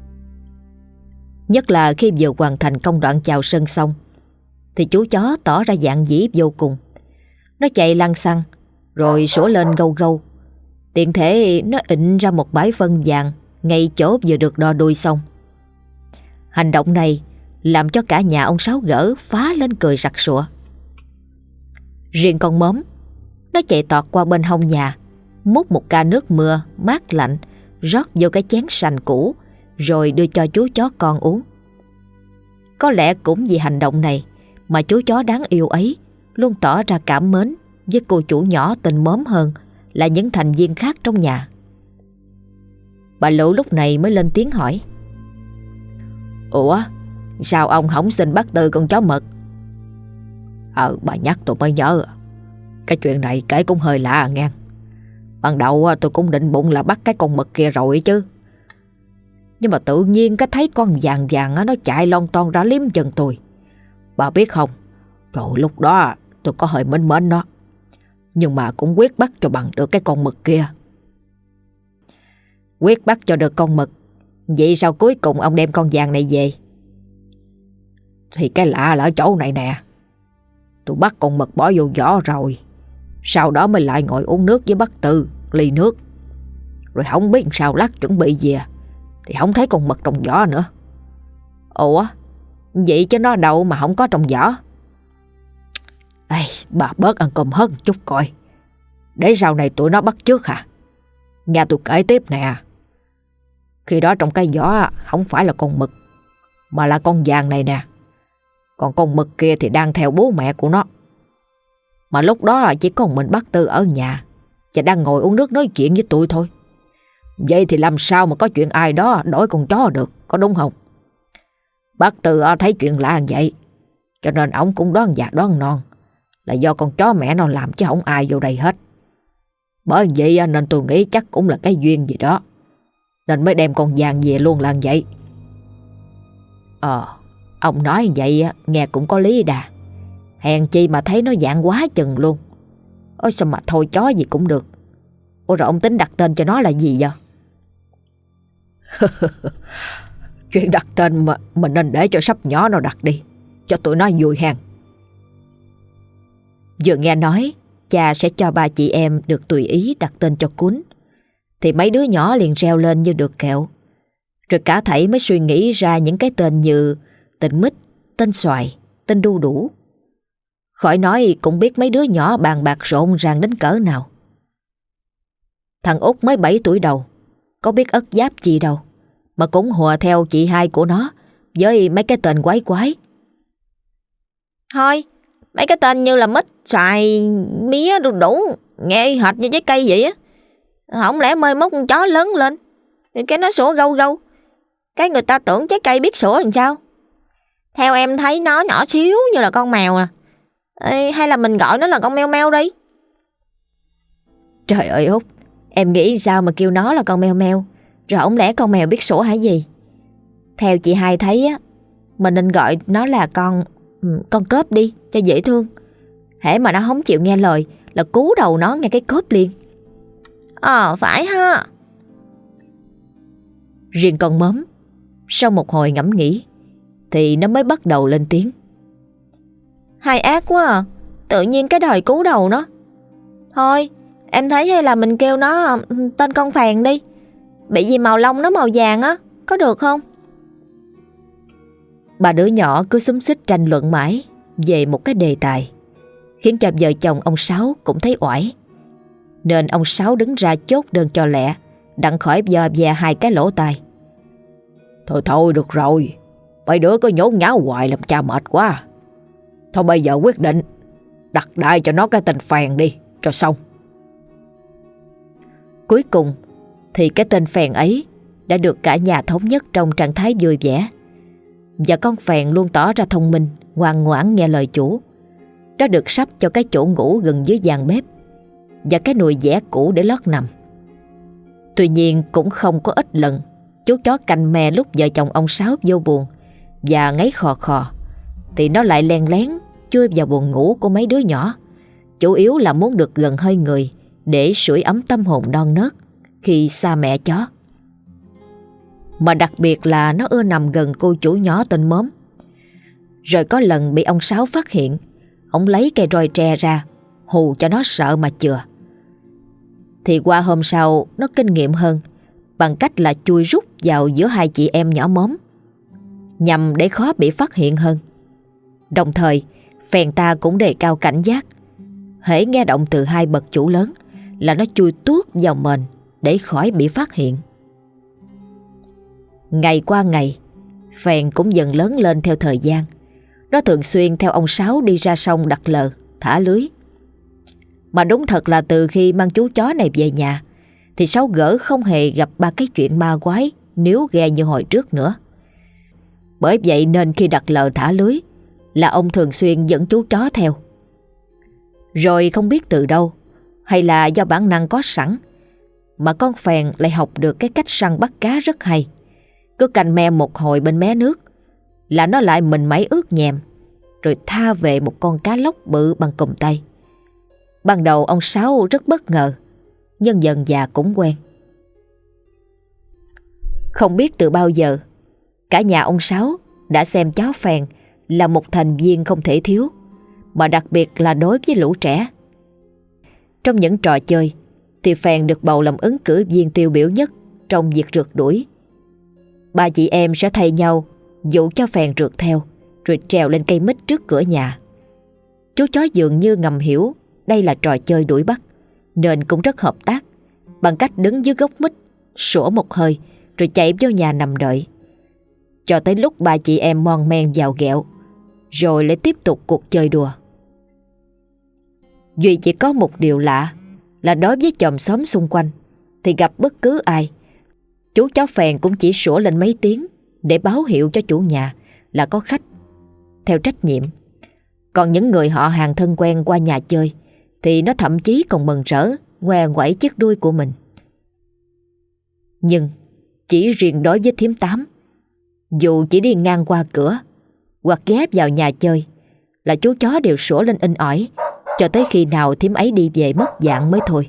Nhất là khi vừa hoàn thành công đoạn chào sân xong thì chú chó tỏ ra dạn dĩ vô cùng. Nó chạy lăng xăng rồi sủa lên gâu gâu. Tiện thể nó ịnh ra một bãi phân vàng ngay chỗ vừa được đo đuôi xong. Hành động này làm cho cả nhà ông Sáu Gỡ phá lên cười sặc sụa. Riêng con Móm, nó chạy tọt qua bên hông nhà, múc một ca nước mưa mát lạnh rót vô cái chén sành cũ rồi đưa cho chú chó con uống. Có lẽ cũng vì hành động này mà chú chó đáng yêu ấy luôn tỏ ra cảm mến với cô chủ nhỏ tên Móm hơn là những thành viên khác trong nhà. Bà Lụ lúc này mới lên tiếng hỏi:
Ủa, sao ông không xin bắt Tư con chó mực? Bà nhắc tôi mới nhớ. Cái chuyện này kể cũng hơi lạ nghe. Ban đầu tôi cũng định bụng là bắt cái con mực kia rồi chứ. Nhưng mà tự nhiên cái thấy con vàng vàng nó chạy lon ton ra liếm chân tôi. Bà biết không, rồi lúc đó tôi có hơi mến mến nó. Nhưng mà cũng quyết bắt cho bằng được cái con mực kia.
Quyết bắt cho được con mực, vậy sao cuối cùng ông đem con vàng này về?
Thì cái lạ là ở chỗ này nè. Tôi bắt con mực bỏ vô giỏ rồi, sau đó mới lại ngồi uống nước với bác Tư ly nước. Rồi không biết sao lát chuẩn bị về thì không thấy con mực trong giỏ nữa.
Ủa, vậy chứ nó đâu mà không có trong giỏ?
Ê, bà bớt ăn cơm hớt chút coi, để sau này tụi nó bắt trước hả? Nghe tôi kể tiếp nè. Khi đó trong cái giỏ không phải là con mực, mà là con vàng này nè. Còn con mực kia thì đang theo bố mẹ của nó. Mà lúc đó chỉ có mình bác Tư ở nhà và đang ngồi uống nước nói chuyện với tụi thôi. Vậy thì làm sao mà có chuyện ai đó đổi con chó được, có đúng không? Bác Tư thấy chuyện lạ vậy, cho nên ổng cũng đoán già đoán non là do con chó mẹ nó làm chứ không ai vô đây hết. Bởi vậy nên tôi nghĩ chắc cũng là cái duyên gì đó, nên mới đem con vàng về luôn là vậy.
Ông nói vậy nghe cũng có lý đà. Hèn chi mà thấy nó dạng quá chừng luôn. Ôi sao mà thôi chó gì cũng được. Ôi rồi ông tính đặt tên cho nó là gì vậy?
Chuyện đặt tên mà mình nên để cho sắp nhỏ nó đặt đi, cho tụi nó vui hàng.
Vừa nghe nói cha sẽ cho ba chị em được tùy ý đặt tên cho Cún thì mấy đứa nhỏ liền reo lên như được kẹo. Rồi cả thảy mới suy nghĩ ra những cái tên như tên Mít, tên Xoài, tên Đu Đủ. Khỏi nói cũng biết mấy đứa nhỏ bàn bạc rộn ràng đến cỡ nào. Thằng Út mới 7 tuổi đầu, có biết ất giáp gì đâu, mà cũng hùa theo chị hai của nó với mấy cái tên quái quái.
Thôi, mấy cái tên như là mít, xoài, mía, đu đủ nghe y hệt như trái cây vậy á. Không lẽ mai mốt con chó lớn lên cái nó sủa gâu gâu, cái người ta tưởng trái cây biết sủa làm sao? Theo em thấy nó nhỏ xíu như là con mèo nè. Ê, hay là mình gọi nó là con meo meo đi.
Trời ơi Út, em nghĩ sao mà kêu nó là con meo meo, rồi không lẽ con mèo biết sủa hả gì? Theo chị hai thấy á, mình nên gọi nó là con cớp đi cho dễ thương. Hễ mà nó không chịu nghe lời là cú đầu nó nghe cái cớp liền.
Phải ha.
Riêng con Móm, sau một hồi ngẫm nghĩ thì nó mới bắt đầu lên tiếng.
Hay ác quá à, tự nhiên cái đời cú đầu nó. Thôi, em thấy hay là mình kêu nó tên con phèn đi. Bị vì màu lông nó màu vàng á, có được không?
Ba đứa nhỏ cứ xúm xít tranh luận mãi về một cái đề tài, khiến cho vợ chồng ông Sáu cũng thấy oải. nên ông Sáu đứng ra chốt đơn cho lẹ, đặng khỏi dò dè hai cái lỗ tai.
Thôi thôi được rồi, mấy đứa có nhốn nháo hoài làm cha mệt quá. Thôi bây giờ quyết định đặt đại cho nó cái tên Phèn đi cho xong.
Cuối cùng thì cái tên Phèn ấy đã được cả nhà thống nhất trong trạng thái vui vẻ. Và con Phèn luôn tỏ ra thông minh, ngoan ngoãn nghe lời chủ. Nó được sắp cho cái chỗ ngủ gần dưới gian bếp và cái nồi dẻ cũ để lót nằm. Tuy nhiên cũng không có ít lần chú chó canh me lúc vợ chồng ông Sáu vô buồn và ngáy khò khò thì nó lại len lén chui vào buồng ngủ của mấy đứa nhỏ, chủ yếu là muốn được gần hơi người để sưởi ấm tâm hồn non nớt khi xa mẹ chó. Mà đặc biệt là nó ưa nằm gần cô chủ nhỏ tên Móm. Rồi có lần bị ông Sáu phát hiện, ông lấy cây roi tre ra hù cho nó sợ mà chừa. Thì qua hôm sau nó kinh nghiệm hơn bằng cách là chui rút vào giữa hai chị em nhỏ Móm, nhằm để khó bị phát hiện hơn. Đồng thời Phèn ta cũng đề cao cảnh giác, hễ nghe động từ hai bậc chủ lớn là nó chui tuốt vào mền để khỏi bị phát hiện. Ngày qua ngày, Phèn cũng dần lớn lên theo thời gian. Nó thường xuyên theo ông Sáu đi ra sông đặt lờ, thả lưới. Mà đúng thật là từ khi mang chú chó này về nhà thì Sáu Gỡ không hề gặp ba cái chuyện ma quái níu ghe như hồi trước nữa. Bởi vậy nên khi đặt lờ thả lưới là ông thường xuyên dẫn chú chó theo. Rồi không biết từ đâu, hay là do bản năng có sẵn, mà con Phèn lại học được cái cách săn bắt cá rất hay. Cứ canh me một hồi bên mé nước là nó lại mình máy ướt nhèm, rồi tha về một con cá lóc bự bằng cùm tay. Ban đầu ông Sáu rất bất ngờ, nhưng dần dà cũng quen. Không biết từ bao giờ, cả nhà ông Sáu đã xem chó Phèn là một thành viên không thể thiếu, mà đặc biệt là đối với lũ trẻ. Trong những trò chơi thì Phèn được bầu làm ứng cử viên tiêu biểu nhất trong việc rượt đuổi. Ba chị em sẽ thay nhau dụ cho Phèn rượt theo, rồi trèo lên cây mít trước cửa nhà. Chú chó dường như ngầm hiểu đây là trò chơi đuổi bắt, nên cũng rất hợp tác, bằng cách đứng dưới gốc mít, sủa một hơi, rồi chạy vô nhà nằm đợi. Cho tới lúc ba chị em mon men vào ghẹo, rồi lại tiếp tục cuộc chơi đùa. Duy chỉ có một điều lạ là đối với chòm xóm xung quanh thì gặp bất cứ ai, chú chó Phèn cũng chỉ sủa lên mấy tiếng để báo hiệu cho chủ nhà là có khách, theo trách nhiệm. Còn những người họ hàng thân quen qua nhà chơi thì nó thậm chí còn mừng rỡ ngoe ngoẩy chiếc đuôi của mình. Nhưng chỉ riêng đối với thím Tám, dù chỉ đi ngang qua cửa hoặc ghé vào nhà chơi là chú chó đều sủa lên inh ỏi, cho tới khi nào thím ấy đi về mất dạng mới thôi.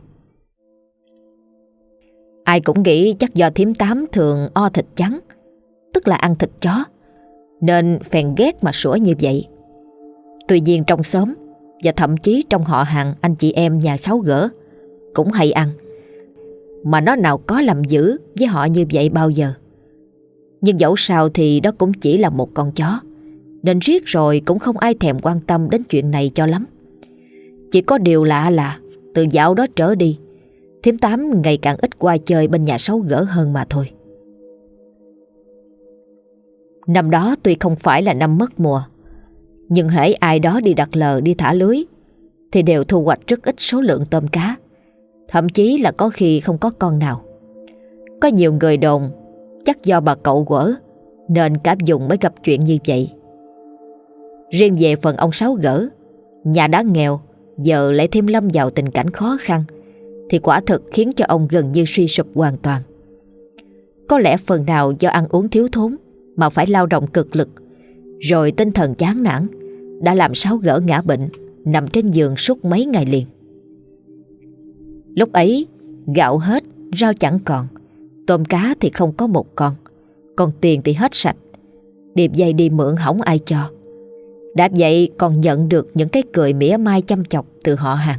Ai cũng nghĩ chắc do thím Tám thường o thịt trắng, tức là ăn thịt chó, nên Phèn ghét mà sủa như vậy. Tuy nhiên trong xóm và thậm chí trong họ hàng anh chị em nhà Sáu Gỡ cũng hay ăn, mà nó nào có làm dữ với họ như vậy bao giờ. Nhưng dẫu sao thì đó cũng chỉ là một con chó, nên riết rồi cũng không ai thèm quan tâm đến chuyện này cho lắm. Chỉ có điều lạ là từ dạo đó trở đi, thím Tám ngày càng ít qua chơi bên nhà Sáu Gỡ hơn mà thôi. Năm đó tuy không phải là năm mất mùa, nhưng hễ ai đó đi đặt lờ đi thả lưới thì đều thu hoạch rất ít số lượng tôm cá, thậm chí là có khi không có con nào. Có nhiều người đồn chắc do bà cậu quở nên cả vùng mới gặp chuyện như vậy. Riêng về phần ông Sáu Gỡ, nhà đã nghèo giờ lại thêm lâm vào tình cảnh khó khăn thì quả thực khiến cho ông gần như suy sụp hoàn toàn. Có lẽ phần nào do ăn uống thiếu thốn mà phải lao động cực lực, rồi tinh thần chán nản đã làm Sáu Gỡ ngã bệnh, nằm trên giường suốt mấy ngày liền. Lúc ấy gạo hết, rau chẳng còn, tôm cá thì không có một con, còn tiền thì hết sạch, điệp dây đi mượn hỏng ai cho. Đã vậy còn nhận được những cái cười mỉa mai chăm chọc từ họ hàng.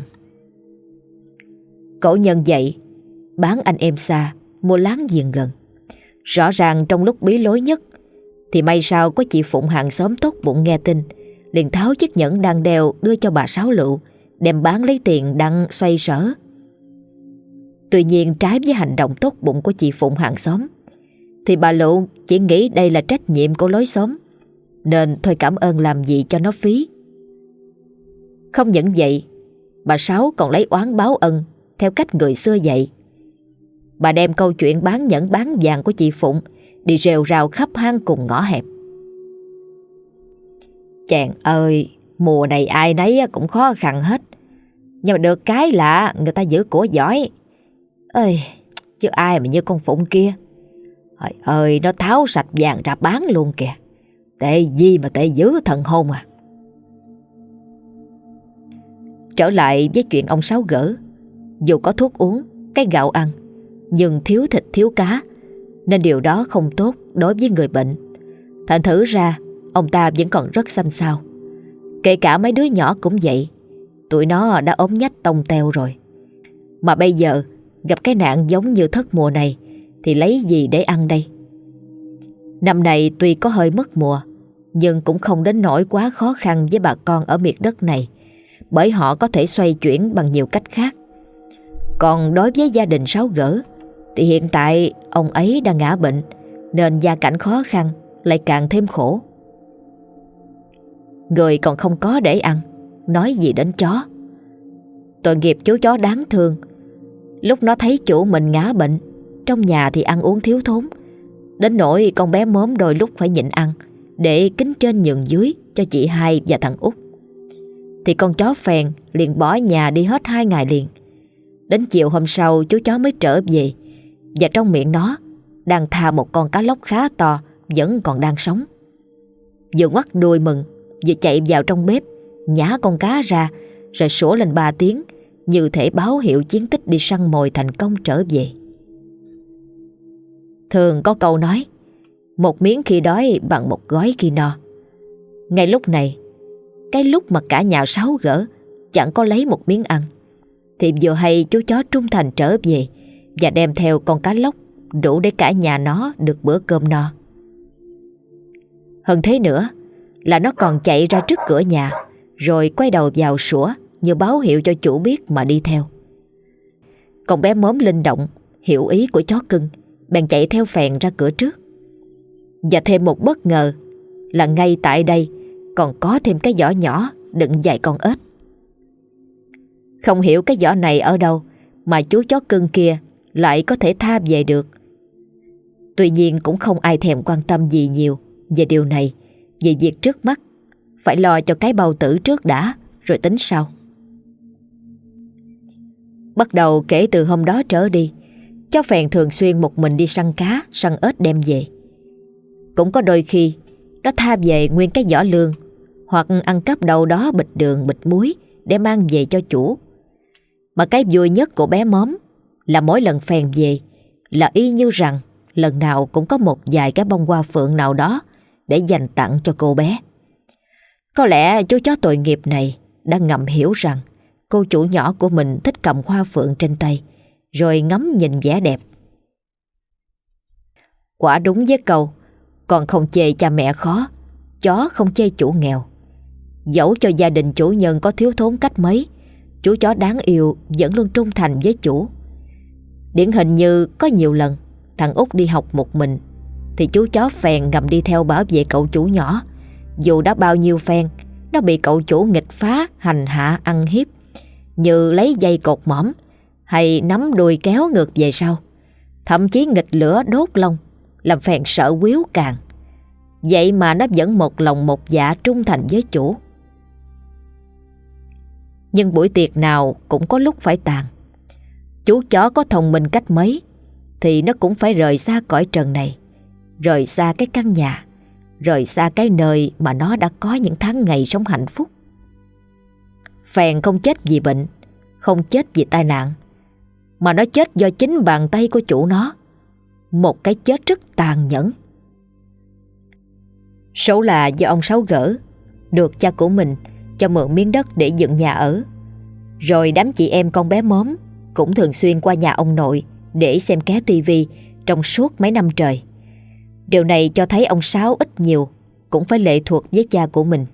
Cổ nhân dạy bán anh em xa, mua láng giềng gần. Rõ ràng trong lúc bí lối nhất thì may sao có chị Phụng hàng xóm tốt bụng nghe tin, liền tháo chiếc nhẫn đang đeo đưa cho bà Sáu Lựu, đem bán lấy tiền đặng xoay sở. Tuy nhiên trái với hành động tốt bụng của chị Phụng hàng xóm, thì bà Lụ chỉ nghĩ đây là trách nhiệm của lối xóm, nên thôi cảm ơn làm gì cho nó phí. Không những vậy, bà Sáu còn lấy oán báo ân theo cách người xưa dạy. Bà đem câu chuyện bán nhẫn bán vàng của chị Phụng đi rêu rao khắp hang cùng ngõ hẹp. Chàng ơi, mùa này ai nấy cũng khó khăn hết, nhưng mà được cái là người ta giữ của giỏi. Ơi, chứ ai mà như con Phụng kia. Trời ơi, nó tháo sạch vàng ra bán luôn kìa. Tệ gì mà tệ dữ thần hồn à. Trở lại với chuyện ông Sáu gỡ, dù có thuốc uống, cái gạo ăn, nhưng thiếu thịt thiếu cá, nên điều đó không tốt đối với người bệnh. Thành thử ra ông ta vẫn còn rất xanh xao. Kể cả mấy đứa nhỏ cũng vậy, tụi nó đã ốm nhách tông teo rồi. Mà bây giờ gặp cái nạn giống như thất mùa này thì lấy gì để ăn đây? Năm này tuy có hơi mất mùa, nhưng cũng không đến nỗi quá khó khăn với bà con ở miệt đất này, bởi họ có thể xoay chuyển bằng nhiều cách khác. Còn đối với gia đình Sáu gỡ thì hiện tại ông ấy đang ngã bệnh, nên gia cảnh khó khăn lại càng thêm khổ. Người còn không có để ăn, nói gì đến chó. Tội nghiệp chú chó đáng thương. Lúc nó thấy chủ mình ngã bệnh, trong nhà thì ăn uống thiếu thốn, đến nỗi con bé Móm đôi lúc phải nhịn ăn để kính trên nhường dưới cho chị Hai và thằng Út. Thì con chó phèn liền bỏ nhà đi hết 2 ngày liền. Đến chiều hôm sau chú chó mới trở về, và trong miệng nó đang thà một con cá lóc khá to vẫn còn đang sống. Vừa ngoắt đuôi mừng, vừa chạy vào trong bếp nhả con cá ra, rồi sủa lên 3 tiếng, như thể báo hiệu chiến tích đi săn mồi thành công trở về. Thường có câu nói, một miếng khi đói bằng một gói khi no. Ngay lúc này, cái lúc mà cả nhà Sáu gỡ chẳng có lấy một miếng ăn, thì vừa hay chú chó trung thành trở về và đem theo con cá lóc đủ để cả nhà nó được bữa cơm no. Hơn thế nữa là nó còn chạy ra trước cửa nhà, rồi quay đầu vào sủa như báo hiệu cho chủ biết mà đi theo. Con bé Móm linh động, hiểu ý của chó cưng, bèn chạy theo phèn ra cửa trước. Và thêm một bất ngờ là ngay tại đây còn có thêm cái giỏ nhỏ đựng vài con ếch. Không hiểu cái giỏ này ở đâu mà chú chó cưng kia lại có thể tha về được. Tuy nhiên cũng không ai thèm quan tâm gì nhiều về điều này, vì việc trước mắt phải lo cho cái bao tử trước đã, rồi tính sau. Bắt đầu kể từ hôm đó trở đi, chó phèn thường xuyên một mình đi săn cá, săn ếch đem về. Cũng có đôi khi nó tha về nguyên cái giỏ lương, hoặc ăn cắp đâu đó bịch đường bịch muối để mang về cho chủ. Mà cái vui nhất của bé Móm là mỗi lần phèn về là y như rằng lần nào cũng có một vài cái bông hoa phượng nào đó để dành tặng cho cô bé. Có lẽ chú chó tội nghiệp này đã ngầm hiểu rằng cô chủ nhỏ của mình thích cầm hoa phượng trên tay, rồi ngắm nhìn vẻ đẹp. Quả đúng với câu còn không chê cha mẹ khó, chó không chê chủ nghèo. Dẫu cho gia đình chủ nhân có thiếu thốn cách mấy, chú chó đáng yêu vẫn luôn trung thành với chủ. Điển hình như có nhiều lần thằng Út đi học một mình, thì chú chó phèn ngầm đi theo bảo vệ cậu chủ nhỏ. Dù đã bao nhiêu phen nó bị cậu chủ nghịch phá, hành hạ, ăn hiếp, như lấy dây cột mõm hay nắm đuôi kéo ngược về sau, thậm chí nghịch lửa đốt lông, làm phèn sợ quýu càng. Vậy mà nó vẫn một lòng một dạ trung thành với chủ. Nhưng buổi tiệc nào cũng có lúc phải tàn. Chú chó có thông minh cách mấy thì nó cũng phải rời xa cõi trần này, rời xa cái căn nhà, rời xa cái nơi mà nó đã có những tháng ngày sống hạnh phúc. Phèn không chết vì bệnh, không chết vì tai nạn, mà nó chết do chính bàn tay của chủ nó. Một cái chết rất tàn nhẫn. Số là do ông Sáu gỡ được cha của mình cho mượn miếng đất để dựng nhà ở. Rồi đám chị em con bé Móm cũng thường xuyên qua nhà ông nội để xem ké tivi trong suốt mấy năm trời. Điều này cho thấy ông Sáu ít nhiều cũng phải lệ thuộc với cha của mình.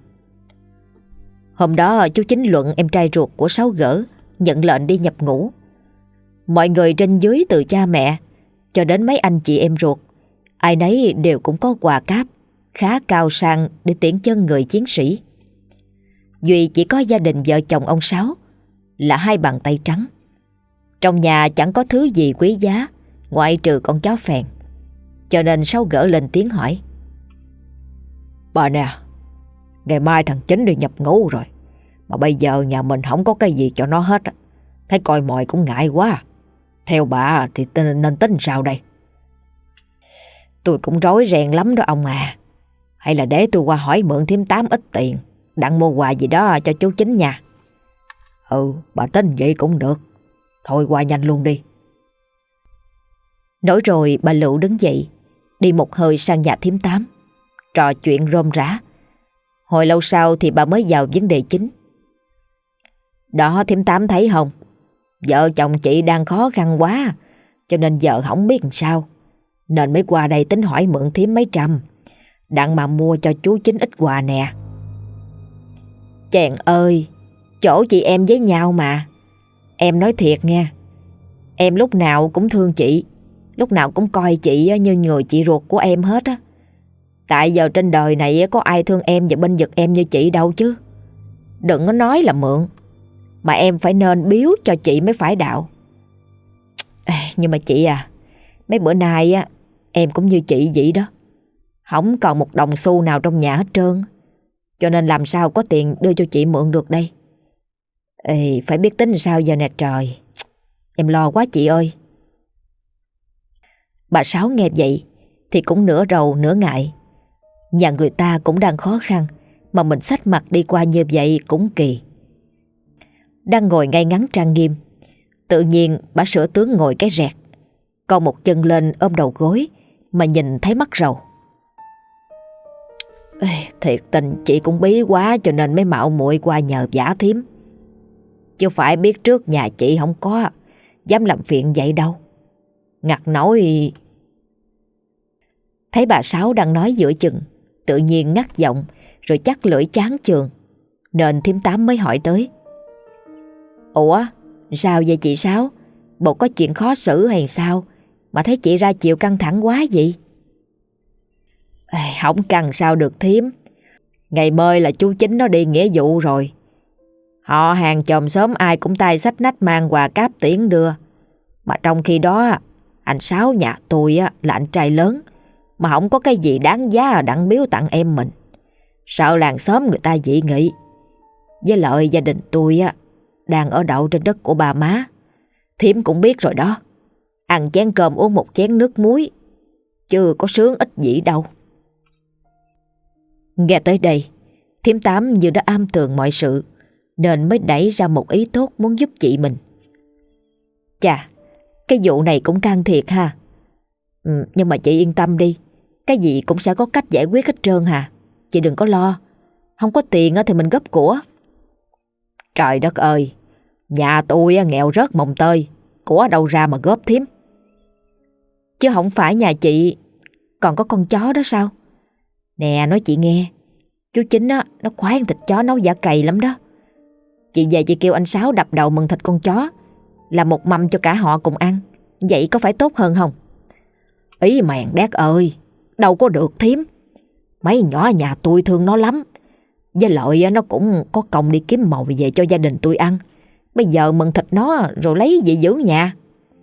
Hôm đó chú Chính Luận, em trai ruột của Sáu gỡ, nhận lệnh đi nhập ngũ. Mọi người trên dưới từ cha mẹ cho đến mấy anh chị em ruột, ai nấy đều cũng có quà cáp khá cao sang để tiễn chân người chiến sĩ. Duy chỉ có gia đình vợ chồng ông Sáu là hai bàn tay trắng. Trong nhà chẳng có thứ gì quý giá ngoại trừ con chó phèn. Cho nên Sáu gỡ lên tiếng hỏi:
Bà nè, ngày mai thằng Chính đi nhập ngũ rồi, mà bây giờ nhà mình không có cái gì cho nó hết. Thấy coi mồi cũng ngại quá. Theo bà thì nên tính sao đây?
Tôi cũng rối ren lắm đó ông à. Hay là để tôi qua hỏi mượn thím Tám ít tiền, đặng mua quà gì đó cho chú Chính nha.
Bà tính vậy cũng được. Thôi qua nhanh luôn đi.
Nói rồi bà Lựu đứng dậy, đi một hơi sang nhà thím Tám, trò chuyện rôm rả. Hồi lâu sau thì bà mới vào vấn đề chính. Đó thím Tám thấy không, vợ chồng chị đang khó khăn quá, cho nên vợ không biết làm sao, nên mới qua đây tính hỏi mượn thím mấy trăm, đặng mà mua cho chú Chính ít quà nè. Chàng ơi, chỗ chị em với nhau mà. Em nói thiệt nha, em lúc nào cũng thương chị, lúc nào cũng coi chị như người chị ruột của em hết á. Tại giờ trên đời này có ai thương em và bênh vực em như chị đâu chứ. Đừng có nói là mượn, mà em phải nên biếu cho chị mới phải đạo. Nhưng mà chị à, mấy bữa nay á em cũng như chị vậy đó, không còn một đồng xu nào trong nhà hết trơn, cho nên làm sao có tiền đưa cho chị mượn được đây. Phải biết tính sao giờ nè trời. Em lo quá chị ơi. Bà Sáu nghe vậy thì cũng nửa rầu nửa ngại. Nhà người ta cũng đang khó khăn, mà mình xách mặt đi qua như vậy cũng kỳ. Đang ngồi ngay ngắn trang nghiêm, tự nhiên bà sửa tướng ngồi cái rẹt, cong một chân lên ôm đầu gối mà nhìn thấy mắt rầu. Thiệt tình chị cũng bí quá, cho nên mới mạo muội qua nhờ vả thím, chứ phải biết trước nhà chị không có dám làm phiền vậy đâu. Ngặt nổi. Thấy bà Sáu đang nói giữa chừng, tự nhiên ngắt giọng rồi chắc lưỡi chán chường, nên thím Tám mới hỏi tới: Ủa sao vậy chị Sáu? Bộ có chuyện khó xử hay sao mà thấy chị ra chiều căng thẳng quá vậy? Không căng sao được thím. Ngày mơi là chú Chính nó đi nghĩa vụ rồi. Họ hàng chòm xóm ai cũng tay xách nách mang quà cáp tiễn đưa. Mà trong khi đó anh Sáu nhà tôi là anh trai lớn, mà không có cái gì đáng giá đặng biếu tặng em mình. Sợ làng xóm người ta dị nghị. Với lại gia đình tôi đang ở đậu trên đất của bà má. Thím cũng biết rồi đó, ăn chén cơm uống một chén nước muối, chứ có sướng ít gì đâu. Nghe tới đây, thím Tám như đã am tường mọi sự, nên mới đẩy ra một ý tốt muốn giúp chị mình. Chà, cái vụ này cũng căng thiệt ha. Nhưng mà chị yên tâm đi, cái gì cũng sẽ có cách giải quyết hết trơn hà. Chị đừng có lo. Không có tiền thì mình góp của. Trời đất ơi, nhà tôi nghèo rớt mồng tơi, của đâu ra mà góp thím. Chứ không phải nhà chị còn có con chó đó sao? Nè nói chị nghe, chú Chính nó khoái ăn thịt chó nấu giả cày lắm đó. Chị về chị kêu anh Sáu đập đầu mừng thịt con chó, làm một mâm cho cả họ cùng ăn. Vậy có phải tốt hơn không? Ý mèn đét ơi, đâu có được thím. Mấy nhỏ nhà tôi thương nó lắm. Với lại nó cũng có công đi kiếm mồi về cho gia đình tôi ăn. Bây giờ mừng thịt nó rồi lấy gì giữ nhà.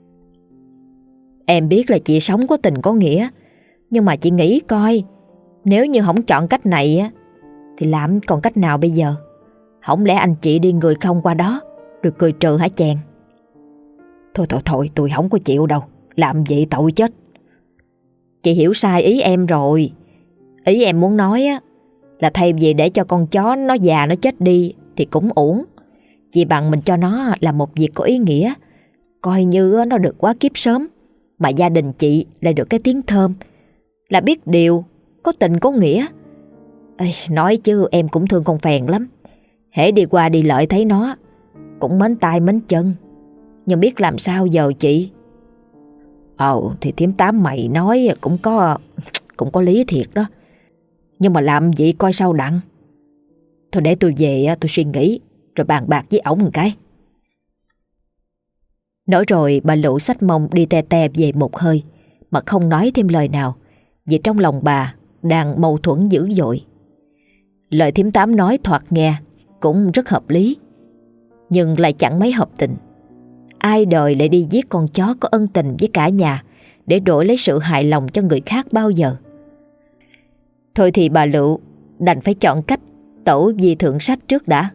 Em biết là chị sống có tình có nghĩa, nhưng mà chị nghĩ coi, nếu như không chọn cách này thì làm còn cách nào bây giờ? Không lẽ anh chị đi người không qua đó rồi cười trừ hả chàng?
Thôi tôi không có chịu đâu. Làm vậy tội chết.
Chị hiểu sai ý em rồi. Ý em muốn nói là thay vì để cho con chó nó già nó chết đi thì cũng uổng. Chỉ bằng mình cho nó làm một việc có ý nghĩa, coi như nó được quá kiếp sớm, mà gia đình chị lại được cái tiếng thơm, là biết điều, có tình có nghĩa. Nói chứ em cũng thương con phèn lắm. Hễ đi qua đi lợi thấy nó cũng mến tay mến chân, nhưng biết làm sao giờ chị.
Thì thím Tám mày nói cũng có lý thiệt đó. Nhưng mà làm gì coi sao đặng. Thôi để tôi về tôi suy nghĩ rồi bàn bạc với ổng một cái.
Nói rồi bà Lụ xách mông đi te te về một hơi, mà không nói thêm lời nào, vì trong lòng bà đang mâu thuẫn dữ dội. Lời thím Tám nói thoạt nghe cũng rất hợp lý, nhưng lại chẳng mấy hợp tình. Ai đời lại đi giết con chó có ân tình với cả nhà để đổi lấy sự hài lòng cho người khác bao giờ. Thôi thì bà Lụ đành phải chọn cách tẩu vi thượng sách trước đã.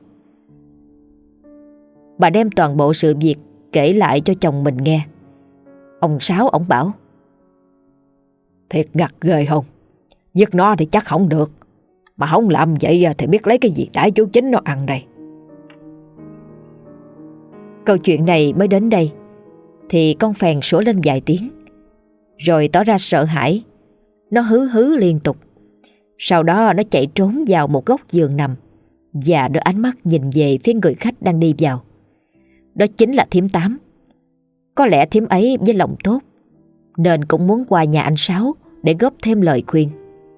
Bà đem toàn bộ sự việc kể lại cho chồng mình nghe. Ông Sáu ổng bảo:
Thiệt ngặt ghê không? Giết nó thì chắc không được, mà không làm vậy thì biết lấy cái gì đãi chú Chính nó ăn đây.
Câu chuyện này mới đến đây thì con phèn sủa lên vài tiếng, rồi tỏ ra sợ hãi. Nó hứ hứ liên tục. Sau đó nó chạy trốn vào một góc giường nằm và đưa ánh mắt nhìn về phía người khách đang đi vào. Đó chính là thím Tám. Có lẽ thím ấy với lòng tốt nên cũng muốn qua nhà anh Sáu để góp thêm lời khuyên.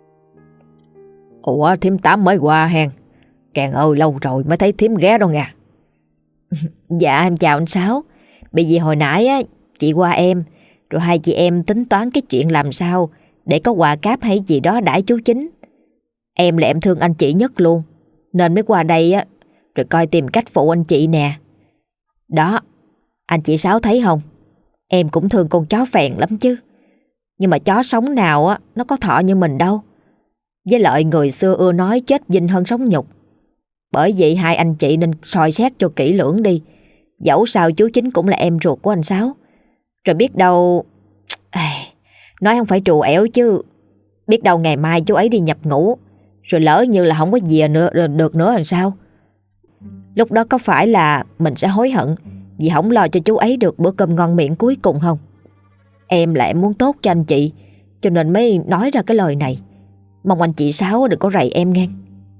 Ủa, thím Tám mới qua hen? Kèn ơi, lâu rồi mới thấy thím ghé đâu nha.
Dạ em chào anh Sáu. Bởi vì hồi nãy á, chị qua em, rồi hai chị em tính toán cái chuyện làm sao để có quà cáp hay gì đó đãi chú Chính. Em là em thương anh chị nhất luôn, nên mới qua đây á, rồi coi tìm cách phụ anh chị nè. Đó, anh chị Sáu thấy không? Em cũng thương con chó phèn lắm chứ. Nhưng mà chó sống nào á, nó có thọ như mình đâu. Với lại người xưa ưa nói chết vinh hơn sống nhục. Bởi vậy hai anh chị nên soi xét cho kỹ lưỡng đi. Dẫu sao chú Chính cũng là em ruột của anh Sáu. Rồi biết đâu... Nói không phải trù ẻo chứ. Biết đâu ngày mai chú ấy đi nhập ngũ, rồi lỡ như là không có về được nữa làm sao? Lúc đó có phải là mình sẽ hối hận vì không lo cho chú ấy được bữa cơm ngon miệng cuối cùng không? Em lại muốn tốt cho anh chị, cho nên mới nói ra cái lời này. Mong anh chị Sáu đừng có rầy em nghe.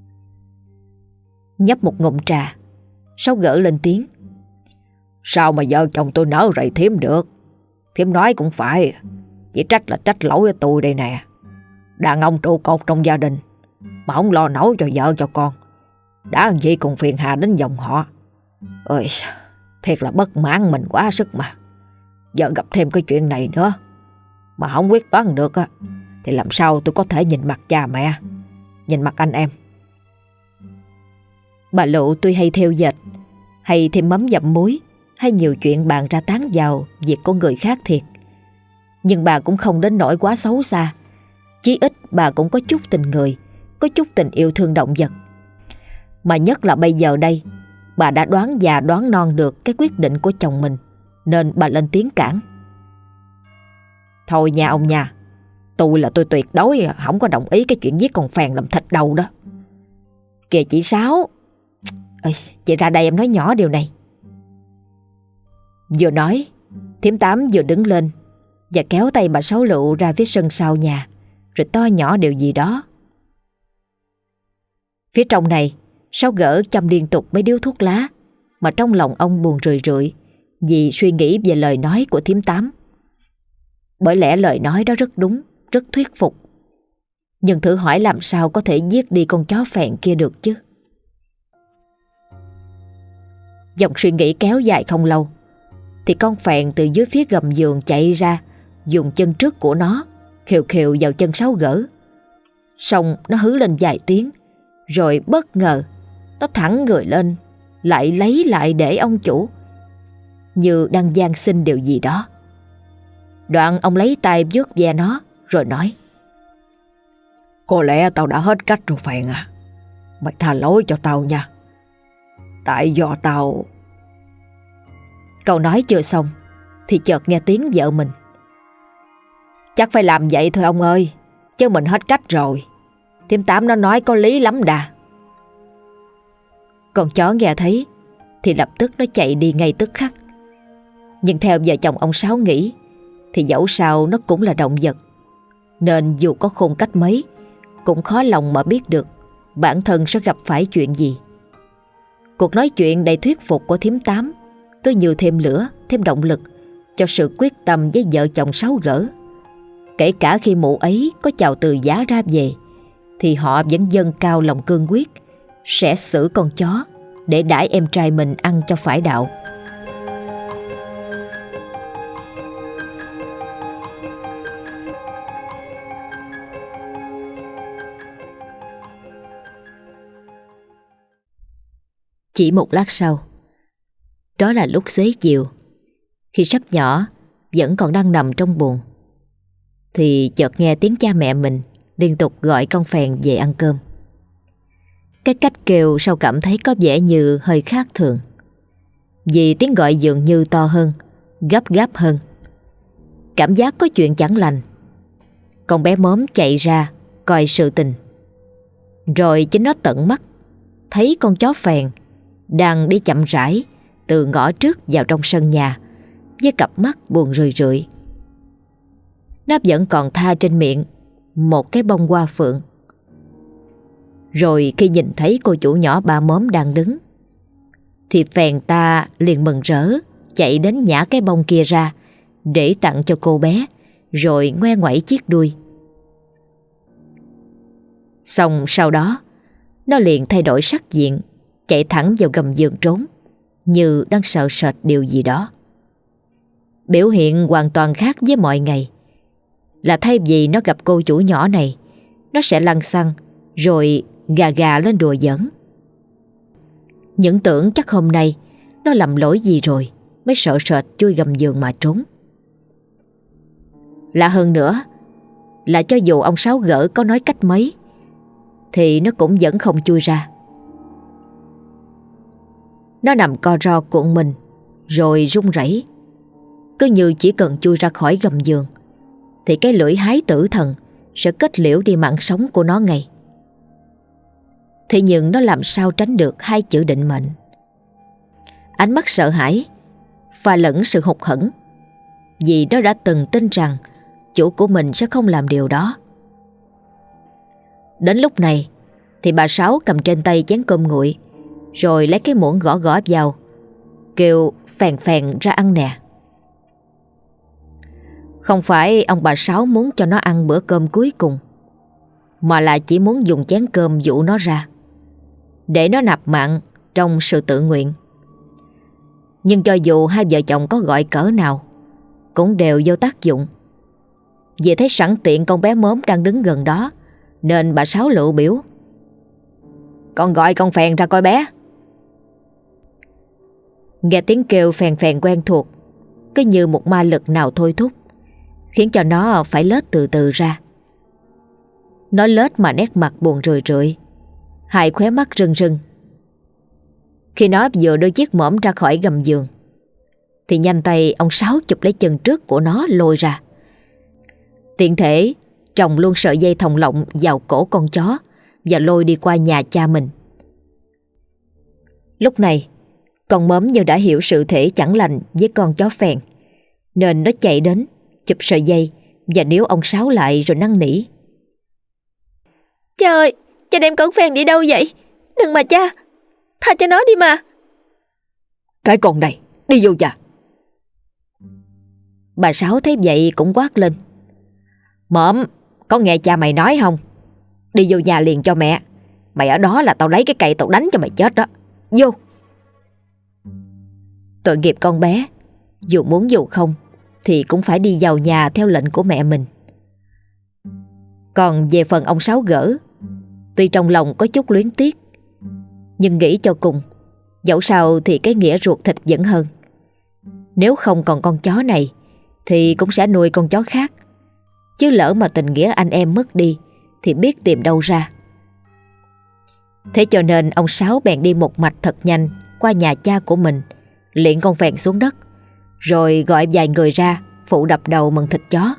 Nhấp một ngụm trà, Sáu gỡ lên tiếng:
Sao mà vợ chồng tôi nỡ rầy thím được? Thím nói cũng phải, chỉ trách là trách lỗi cho tôi đây nè. Đàn ông trụ cột trong gia đình mà không lo nổi cho vợ cho con, đã làm gì còn phiền hà đến dòng họ. Ôi, thiệt là bất mãn mình quá sức mà. Giờ gặp thêm cái chuyện này nữa mà không quyết đoán được á, thì làm sao tôi có thể nhìn mặt cha mẹ, nhìn mặt anh em.
Bà Lụ tuy hay theo dệt, hay thêm mắm dặm muối, hay nhiều chuyện bàn ra tán vào việc của người khác thiệt, nhưng bà cũng không đến nỗi quá xấu xa. Chí ít bà cũng có chút tình người, có chút tình yêu thương động vật. Mà nhất là bây giờ đây, bà đã đoán già đoán non được cái quyết định của chồng mình, nên bà lên tiếng cản:
Thôi nha ông nha, tôi tuyệt đối không có đồng ý cái chuyện giết con phèn làm thịt đầu đó.
Kìa chị Sáu, chị ra đây em nói nhỏ điều này. Vừa nói, thím Tám vừa đứng lên và kéo tay bà Sáu Lụ ra phía sân sau nhà, rồi to nhỏ điều gì đó. Phía trong này, Sáu gỡ châm liên tục mấy điếu thuốc lá, mà trong lòng ông buồn rười rượi vì suy nghĩ về lời nói của thím Tám. Bởi lẽ lời nói đó rất đúng, rất thuyết phục. Nhưng thử hỏi làm sao có thể giết đi con chó phèn kia được chứ? Dòng suy nghĩ kéo dài không lâu, thì con phèn từ dưới phía gầm giường chạy ra, dùng chân trước của nó khều khều vào chân Sáu gỡ. Xong nó hứ lên vài tiếng, rồi bất ngờ nó thẳng người lên, lại lấy lại để ông chủ, như đang van xin điều gì đó. Đoạn ông lấy tay vuốt ve nó, rồi nói:
Có lẽ tao đã hết cách rồi phèn à. Mày tha lỗi cho tao nha. Tại do tao...
Câu nói chưa xong thì chợt nghe tiếng vợ mình:
Chắc phải làm vậy thôi ông ơi, chứ mình hết cách rồi. Thím Tám nó nói có lý lắm đà.
Con chó nghe thấy thì lập tức nó chạy đi ngay tức khắc. Nhưng theo vợ chồng ông Sáu nghĩ, thì dẫu sao nó cũng là động vật, nên dù có khôn cách mấy cũng khó lòng mà biết được bản thân sẽ gặp phải chuyện gì. Cuộc nói chuyện đầy thuyết phục của thím Tám cứ như thêm lửa, thêm động lực cho sự quyết tâm với vợ chồng Sáu gỡ. Kể cả khi mụ ấy có chào từ giá ra về, thì họ vẫn dâng cao lòng cương quyết sẽ xử con chó để đãi em trai mình ăn cho phải đạo. Chỉ một lát sau, đó là lúc xế chiều, khi Sắp nhỏ vẫn còn đang nằm trong buồng, thì chợt nghe tiếng cha mẹ mình liên tục gọi con Phèn về ăn cơm. Cái cách kêu sao cảm thấy có vẻ như hơi khác thường, vì tiếng gọi dường như to hơn, gấp gáp hơn. Cảm giác có chuyện chẳng lành. Con bé Móm chạy ra coi sự tình. Rồi chính nó tận mắt thấy con chó Phèn đang đi chậm rãi từ ngõ trước vào trong sân nhà, với cặp mắt buồn rười rượi. Nó vẫn còn tha trên miệng một cái bông hoa phượng. Rồi khi nhìn thấy cô chủ nhỏ ba Móm đang đứng, thì Phèn ta liền mừng rỡ chạy đến nhả cái bông kia ra để tặng cho cô bé, rồi ngoe ngoẩy chiếc đuôi. Xong sau đó, nó liền thay đổi sắc diện, chạy thẳng vào gầm giường trốn, như đang sợ sệt điều gì đó. Biểu hiện hoàn toàn khác với mọi ngày, là thay vì nó gặp cô chủ nhỏ này, nó sẽ lăng xăng rồi gà gà lên đùa giỡn. Những tưởng chắc hôm nay nó làm lỗi gì rồi mới sợ sệt chui gầm giường mà trốn. Lạ hơn nữa là cho dù ông Sáu gỡ có nói cách mấy thì nó cũng vẫn không chui ra. Nó nằm co ro cuộn mình rồi run rẩy, cứ như chỉ cần chui ra khỏi gầm giường thì cái lưỡi hái tử thần sẽ kết liễu đi mạng sống của nó ngay. Thế nhưng nó làm sao tránh được hai chữ định mệnh. Ánh mắt sợ hãi pha lẫn sự hụt hẫng, vì nó đã từng tin rằng chủ của mình sẽ không làm điều đó. Đến lúc này thì bà Sáu cầm trên tay chén cơm nguội, rồi lấy cái muỗng gõ gõ vào, kêu Phèn Phèn ra ăn nè. Không phải ông bà Sáu muốn cho nó ăn bữa cơm cuối cùng, mà là chỉ muốn dùng chén cơm dụ nó ra, để nó nạp mạng trong sự tự nguyện. Nhưng cho dù hai vợ chồng có gọi cỡ nào cũng đều vô tác dụng. Vì thấy sẵn tiện con bé Móm đang đứng gần đó, nên bà Sáu lựu biểu: "Con gọi con Phèn ra coi bé." Nghe tiếng kêu Phèn Phèn quen thuộc, cứ như một ma lực nào thôi thúc, khiến cho nó phải lết từ từ ra. Nó lết mà nét mặt buồn rười rượi, hai khóe mắt rưng rưng. Khi nó vừa đưa chiếc mõm ra khỏi gầm giường thì nhanh tay ông Sáu chụp lấy chân trước của nó lôi ra, tiện thể trồng luôn sợi dây thòng lọng vào cổ con chó và lôi đi qua nhà cha mình. Lúc này con Móm như đã hiểu sự thể chẳng lành với con chó Phèn, nên nó chạy đến chụp sợi dây và níu ông Sáu lại rồi năn nỉ:
"Cha ơi, cha đem con Phèn đi đâu vậy? Đừng mà cha, tha cho nó đi mà."
"Cái con này, đi vô nhà."
Bà Sáu thấy vậy cũng quát lên:
"Móm, có nghe cha mày nói không? Đi vô nhà liền cho mẹ. Mày ở đó là tao lấy cái cây tao đánh cho mày chết đó. Vô."
Tội nghiệp con bé, dù muốn dù không thì cũng phải đi vào nhà theo lệnh của mẹ mình. Còn về phần ông Sáu gỡ, tuy trong lòng có chút luyến tiếc, nhưng nghĩ cho cùng, dẫu sao thì cái nghĩa ruột thịt vẫn hơn. Nếu không còn con chó này thì cũng sẽ nuôi con chó khác, chứ lỡ mà tình nghĩa anh em mất đi thì biết tìm đâu ra. Thế cho nên ông Sáu bèn đi một mạch thật nhanh qua nhà cha của mình, liệng con Phèn xuống đất, rồi gọi vài người ra phụ đập đầu mần thịt chó.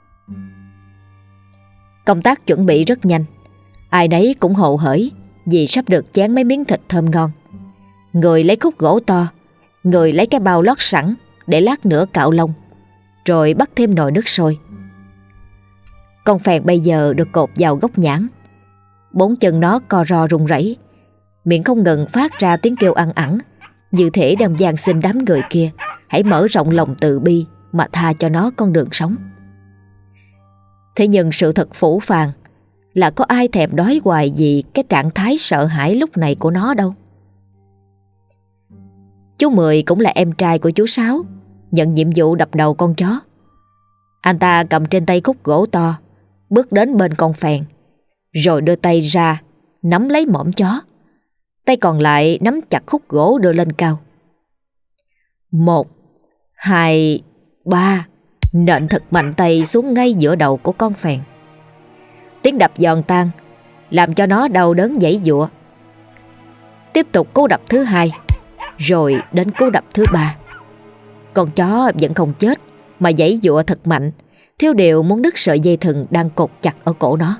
Công tác chuẩn bị rất nhanh, ai nấy cũng hồ hởi vì sắp được chén mấy miếng thịt thơm ngon. Người lấy khúc gỗ to, người lấy cái bao lót sẵn để lát nữa cạo lông, rồi bắt thêm nồi nước sôi. Con Phèn bây giờ được cột vào gốc nhãn, bốn chân nó co ro run rẩy, miệng không ngừng phát ra tiếng kêu ăn ẳng, như thể đang van xin đám người kia hãy mở rộng lòng từ bi mà tha cho nó con đường sống. Thế nhưng sự thật phũ phàng là có ai thèm đói hoài vì cái trạng thái sợ hãi lúc này của nó đâu. Chú Mười cũng là em trai của chú Sáu, nhận nhiệm vụ đập đầu con chó. Anh ta cầm trên tay khúc gỗ to, bước đến bên con Phèn, rồi đưa tay ra nắm lấy mõm chó, Tay còn lại nắm chặt khúc gỗ đưa lên cao. 1, 2, 3. Nện thật mạnh tay xuống ngay giữa đầu của con phèn. Tiếng đập giòn tan làm cho nó đau đớn giãy giụa. Tiếp tục cú đập thứ 2, rồi đến cú đập thứ 3. Con chó vẫn không chết mà giãy giụa thật mạnh, thiếu điều muốn đứt sợi dây thừng đang cột chặt ở cổ nó.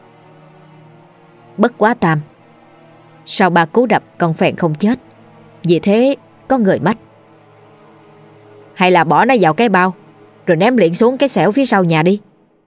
Bất quá tam, sau 3 cú đập con phèn không chết. Vì thế có người mách: hay là bỏ nó vào cái bao rồi ném liền xuống cái xẻo phía sau nhà đi.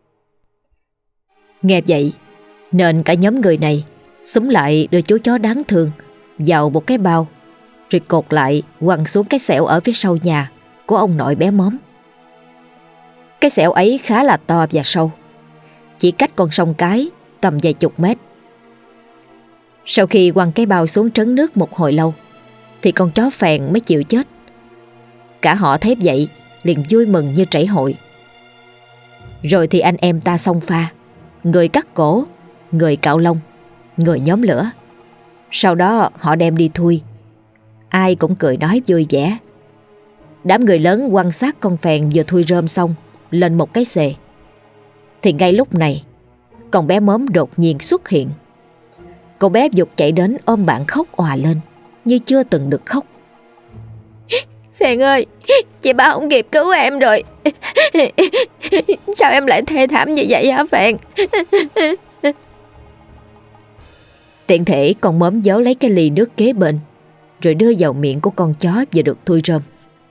Nghe vậy nên cả nhóm người này xúm lại đưa chú chó đáng thương vào một cái bao, rồi cột lại quăng xuống cái xẻo ở phía sau nhà của ông nội bé Móm. Cái xẻo ấy khá là to và sâu, chỉ cách con sông Cái tầm vài chục mét. Sau khi quăng cái bao xuống trấn nước một hồi lâu thì con chó phèn mới chịu chết. Cả họ thấy vậy liền vui mừng như trảy hội. Rồi thì anh em ta xông pha, người cắt cổ, người cạo lông, người nhóm lửa. Sau đó họ đem đi thui. Ai cũng cười nói vui vẻ. Đám người lớn quăng xác con phèn vừa thui rơm xong lên một cái xề. Thì ngay lúc này con bé Móm đột nhiên xuất hiện. Cô bé vụt chạy đến ôm bạn khóc òa lên như chưa từng được khóc.
Phèn ơi, chị ba không kịp cứu em rồi. Sao em lại thê thảm như vậy hả Phèn?
Tiện thể con Móm giấu lấy cái ly nước kế bên, rồi đưa vào miệng của con chó vừa được thui rơm.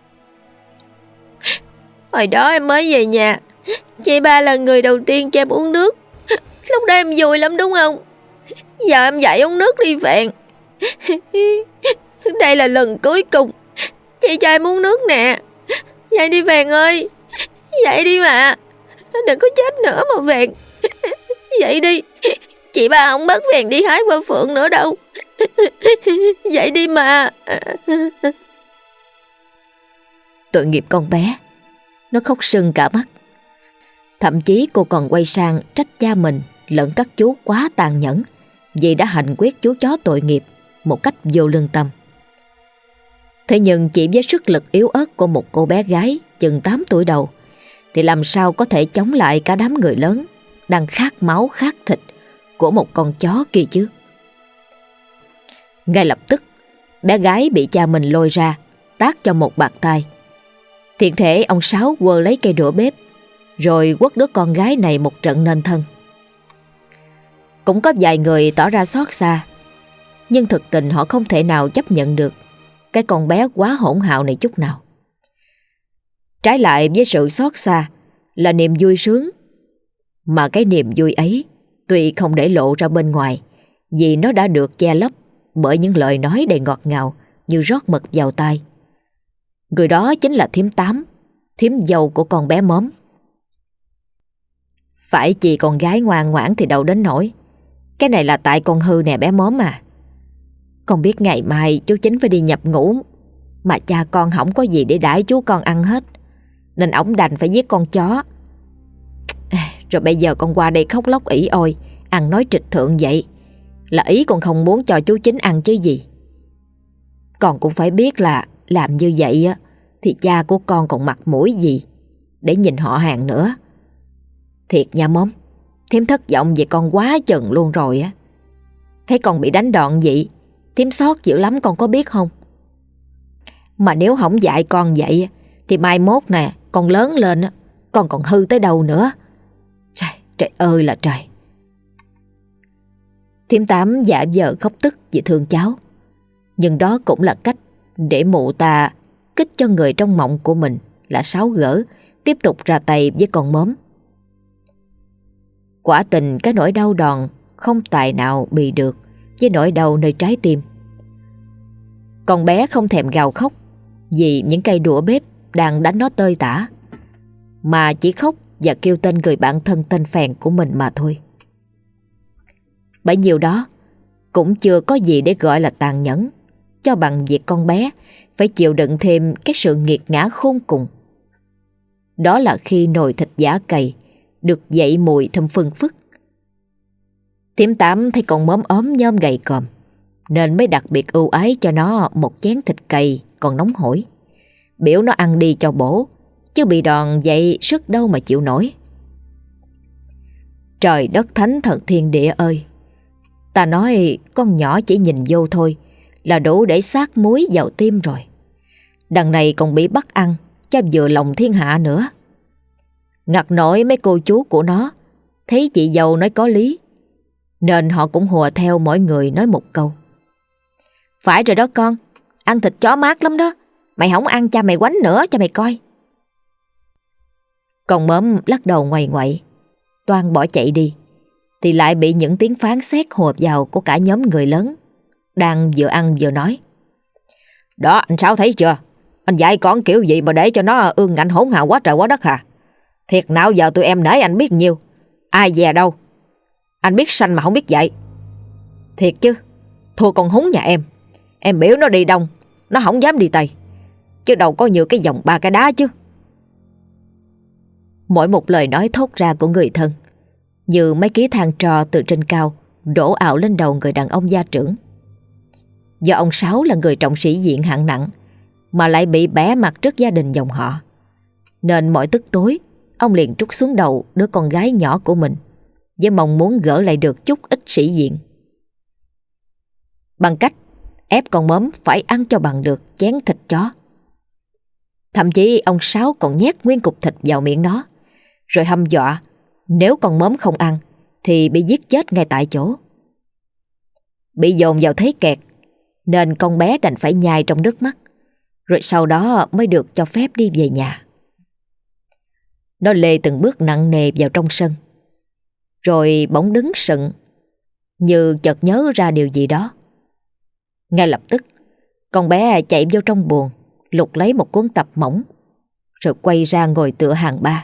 Hồi đó em mới về nhà, chị ba là người đầu tiên cho em uống nước. Lúc đó em vui lắm đúng không? Giờ em dạy uống nước đi Phèn. Đây là lần cuối cùng chị cho em uống nước nè. Dậy đi Phèn ơi, dậy đi mà, đừng có chết nữa mà Phèn. Dậy đi, chị ba không bắt Phèn đi hái hoa phượng nữa đâu. Dậy đi mà.
Tội nghiệp con bé, nó khóc sưng cả mắt. Thậm chí cô còn quay sang trách cha mình lẫn các chú quá tàn nhẫn vì đã hành quyết chú chó tội nghiệp một cách vô lương tâm. Thế nhưng chỉ với sức lực yếu ớt của một cô bé gái chừng 8 tuổi đầu thì làm sao có thể chống lại cả đám người lớn đang khát máu khát thịt của một con chó kia chứ. Ngay lập tức bé gái bị cha mình lôi ra tát cho một bạt tai. Thiện thể ông Sáu quơ lấy cây đũa bếp rồi quất đứa con gái này một trận nên thân. Cũng có vài người tỏ ra xót xa, nhưng thực tình họ không thể nào chấp nhận được cái con bé quá hỗn hào này chút nào. Trái lại với sự xót xa là niềm vui sướng, mà cái niềm vui ấy tuy không để lộ ra bên ngoài vì nó đã được che lấp bởi những lời nói đầy ngọt ngào như rót mật vào tai. Người đó chính là thím Tám, thím dâu của con bé Móm. Phải chị con gái ngoan ngoãn thì đâu đến nỗi. Cái này là tại con hư nè bé Móm à. Con biết ngày mai chú Chính phải đi nhập ngũ, mà cha con không có gì để đãi chú con ăn hết, nên ổng đành phải giết con chó. Rồi bây giờ con qua đây khóc lóc ỉ ôi, ăn nói trịch thượng vậy, là ý con không muốn cho chú Chính ăn chứ gì. Con cũng phải biết là làm như vậy á thì cha của con còn mặt mũi gì để nhìn họ hàng nữa. Thiệt nha Móm, thím thất vọng về con quá chừng luôn rồi á. Thấy con bị đánh đòn vậy, thím xót dữ lắm con có biết không? Mà nếu không dạy con vậy thì mai mốt nè, con lớn lên á, con còn hư tới đâu nữa. Trời, trời ơi là trời. Thím Tám giả vờ khóc tức vì thương cháu, nhưng đó cũng là cách để mụ ta kích cho người trong mộng của mình là Sáu Gỡ tiếp tục ra tay với con Móm. Quả tình cái nỗi đau đòn không tài nào bì được với nỗi đau nơi trái tim. Con bé không thèm gào khóc vì những cây đũa bếp đang đánh nó tơi tả, mà chỉ khóc và kêu tên người bạn thân tên Phèn của mình mà thôi. Bấy nhiêu đó cũng chưa có gì để gọi là tàn nhẫn cho bằng việc con bé phải chịu đựng thêm cái sự nghiệt ngã khôn cùng. Đó là khi nồi thịt giả cày được dậy mùi thơm phừng phức. Thím Tám thấy con Móm ốm nhom gầy còm, nên mới đặc biệt ưu ái cho nó một chén thịt cầy còn nóng hổi, biểu nó ăn đi cho bổ, chứ bị đòn vậy sức đâu mà chịu nổi. Trời đất thánh thần thiên địa ơi, ta nói con nhỏ chỉ nhìn vô thôi là đủ để sát muối vào tim rồi. Đằng này còn bị bắt ăn cho vừa lòng thiên hạ nữa. Ngặt nổi mấy cô chú của nó thấy chị dâu nói có lý, nên họ cũng hùa theo mỗi người nói một câu. Phải rồi đó con, ăn thịt chó mát lắm đó, mày không ăn cha mày quánh nữa cho mày coi. Con Mớm lắc đầu ngoầy ngoậy, toan bỏ chạy đi, thì lại bị những tiếng phán xét hùa vào của cả nhóm người lớn đang vừa ăn vừa nói. Đó, anh Sáu thấy chưa? Anh dạy con kiểu gì mà để cho nó ương ngạnh hỗn hào quá trời quá đất hả? Thiệt nào giờ tụi em nể anh biết nhiêu, ai dè đâu. Anh biết sanh mà không biết dạy. Thiệt chứ, thua con húng nhà em biểu nó đi đông, nó không dám đi tây, chứ đâu có nhiều cái dòng ba cái đá chứ. Mỗi một lời nói thốt ra của người thân như mấy ký than tro từ trên cao đổ ào lên đầu người đàn ông gia trưởng. Do ông Sáu là người trọng sĩ diện hạng nặng, mà lại bị bẽ mặt trước gia đình dòng họ, nên mỗi tức tối ông liền trút xuống đầu đứa con gái nhỏ của mình, với mong muốn gỡ lại được chút ít sĩ diện, bằng cách ép con Mớm phải ăn cho bằng được chén thịt chó. Thậm chí ông Sáu còn nhét nguyên cục thịt vào miệng nó, rồi hăm dọa nếu con Mớm không ăn thì bị giết chết ngay tại chỗ. Bị dồn vào thế kẹt nên con bé đành phải nhai trong nước mắt, rồi sau đó mới được cho phép đi về nhà. Nó lê từng bước nặng nề vào trong sân, rồi bỗng đứng sững, như chợt nhớ ra điều gì đó. Ngay lập tức con bé chạy vô trong buồng, lục lấy một cuốn tập mỏng, rồi quay ra ngồi tựa hàng ba.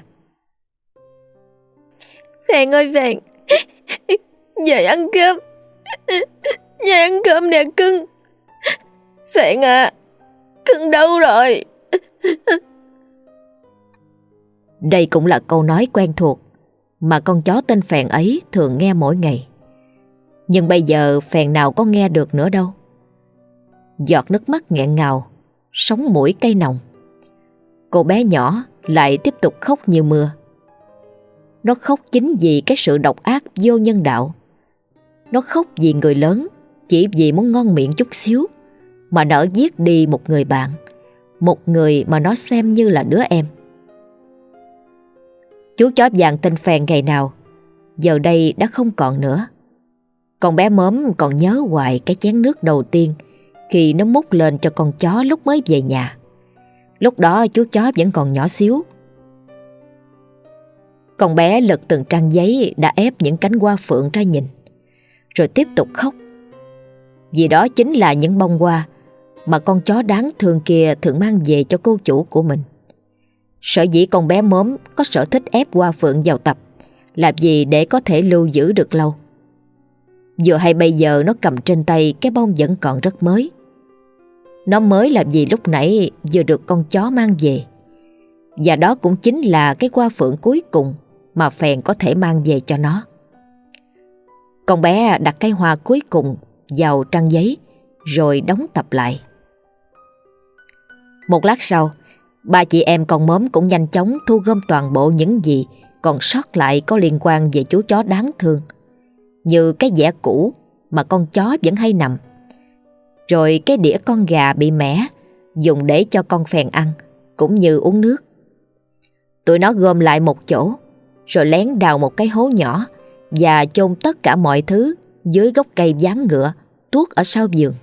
Phèn ơi Phèn, về ăn cơm, về ăn cơm nè cưng. Phèn à, cưng đâu rồi?
Đây cũng là câu nói quen thuộc mà con chó tên Phèn ấy thường nghe mỗi ngày. Nhưng bây giờ Phèn nào có nghe được nữa đâu. Giọt nước mắt nghẹn ngào, sống mũi cay nồng. Cô bé nhỏ lại tiếp tục khóc như mưa. Nó khóc chính vì cái sự độc ác vô nhân đạo. Nó khóc vì người lớn chỉ vì muốn ngon miệng chút xíu mà nỡ giết đi một người bạn, một người mà nó xem như là đứa em. Chú chó vàng tên Phèn ngày nào giờ đây đã không còn nữa. Con bé Mớm còn nhớ hoài cái chén nước đầu tiên khi nó múc lên cho con chó lúc mới về nhà. Lúc đó chú chó vẫn còn nhỏ xíu. Con bé lật từng trang giấy đã ép những cánh hoa phượng ra nhìn, rồi tiếp tục khóc. Vì đó chính là những bông hoa mà con chó đáng thương kia thường mang về cho cô chủ của mình. Sở dĩ con bé Mớm có sở thích ép hoa phượng vào tập là vì để có thể lưu giữ được lâu. Vừa hay bây giờ nó cầm trên tay cái bông vẫn còn rất mới. Nó mới là vì lúc nãy vừa được con chó mang về. Và đó cũng chính là cái hoa phượng cuối cùng mà Phèn có thể mang về cho nó. Con bé đặt cái hoa cuối cùng vào trang giấy rồi đóng tập lại. Một lát sau, ba chị em con Mớm cũng nhanh chóng thu gom toàn bộ những gì còn sót lại có liên quan về chú chó đáng thương, như cái dẻ cũ mà con chó vẫn hay nằm, rồi cái đĩa con gà bị mẻ dùng để cho con Phèn ăn cũng như uống nước. Tụi nó gom lại một chỗ, rồi lén đào một cái hố nhỏ và chôn tất cả mọi thứ dưới gốc cây ván ngựa tuốt ở sau vườn.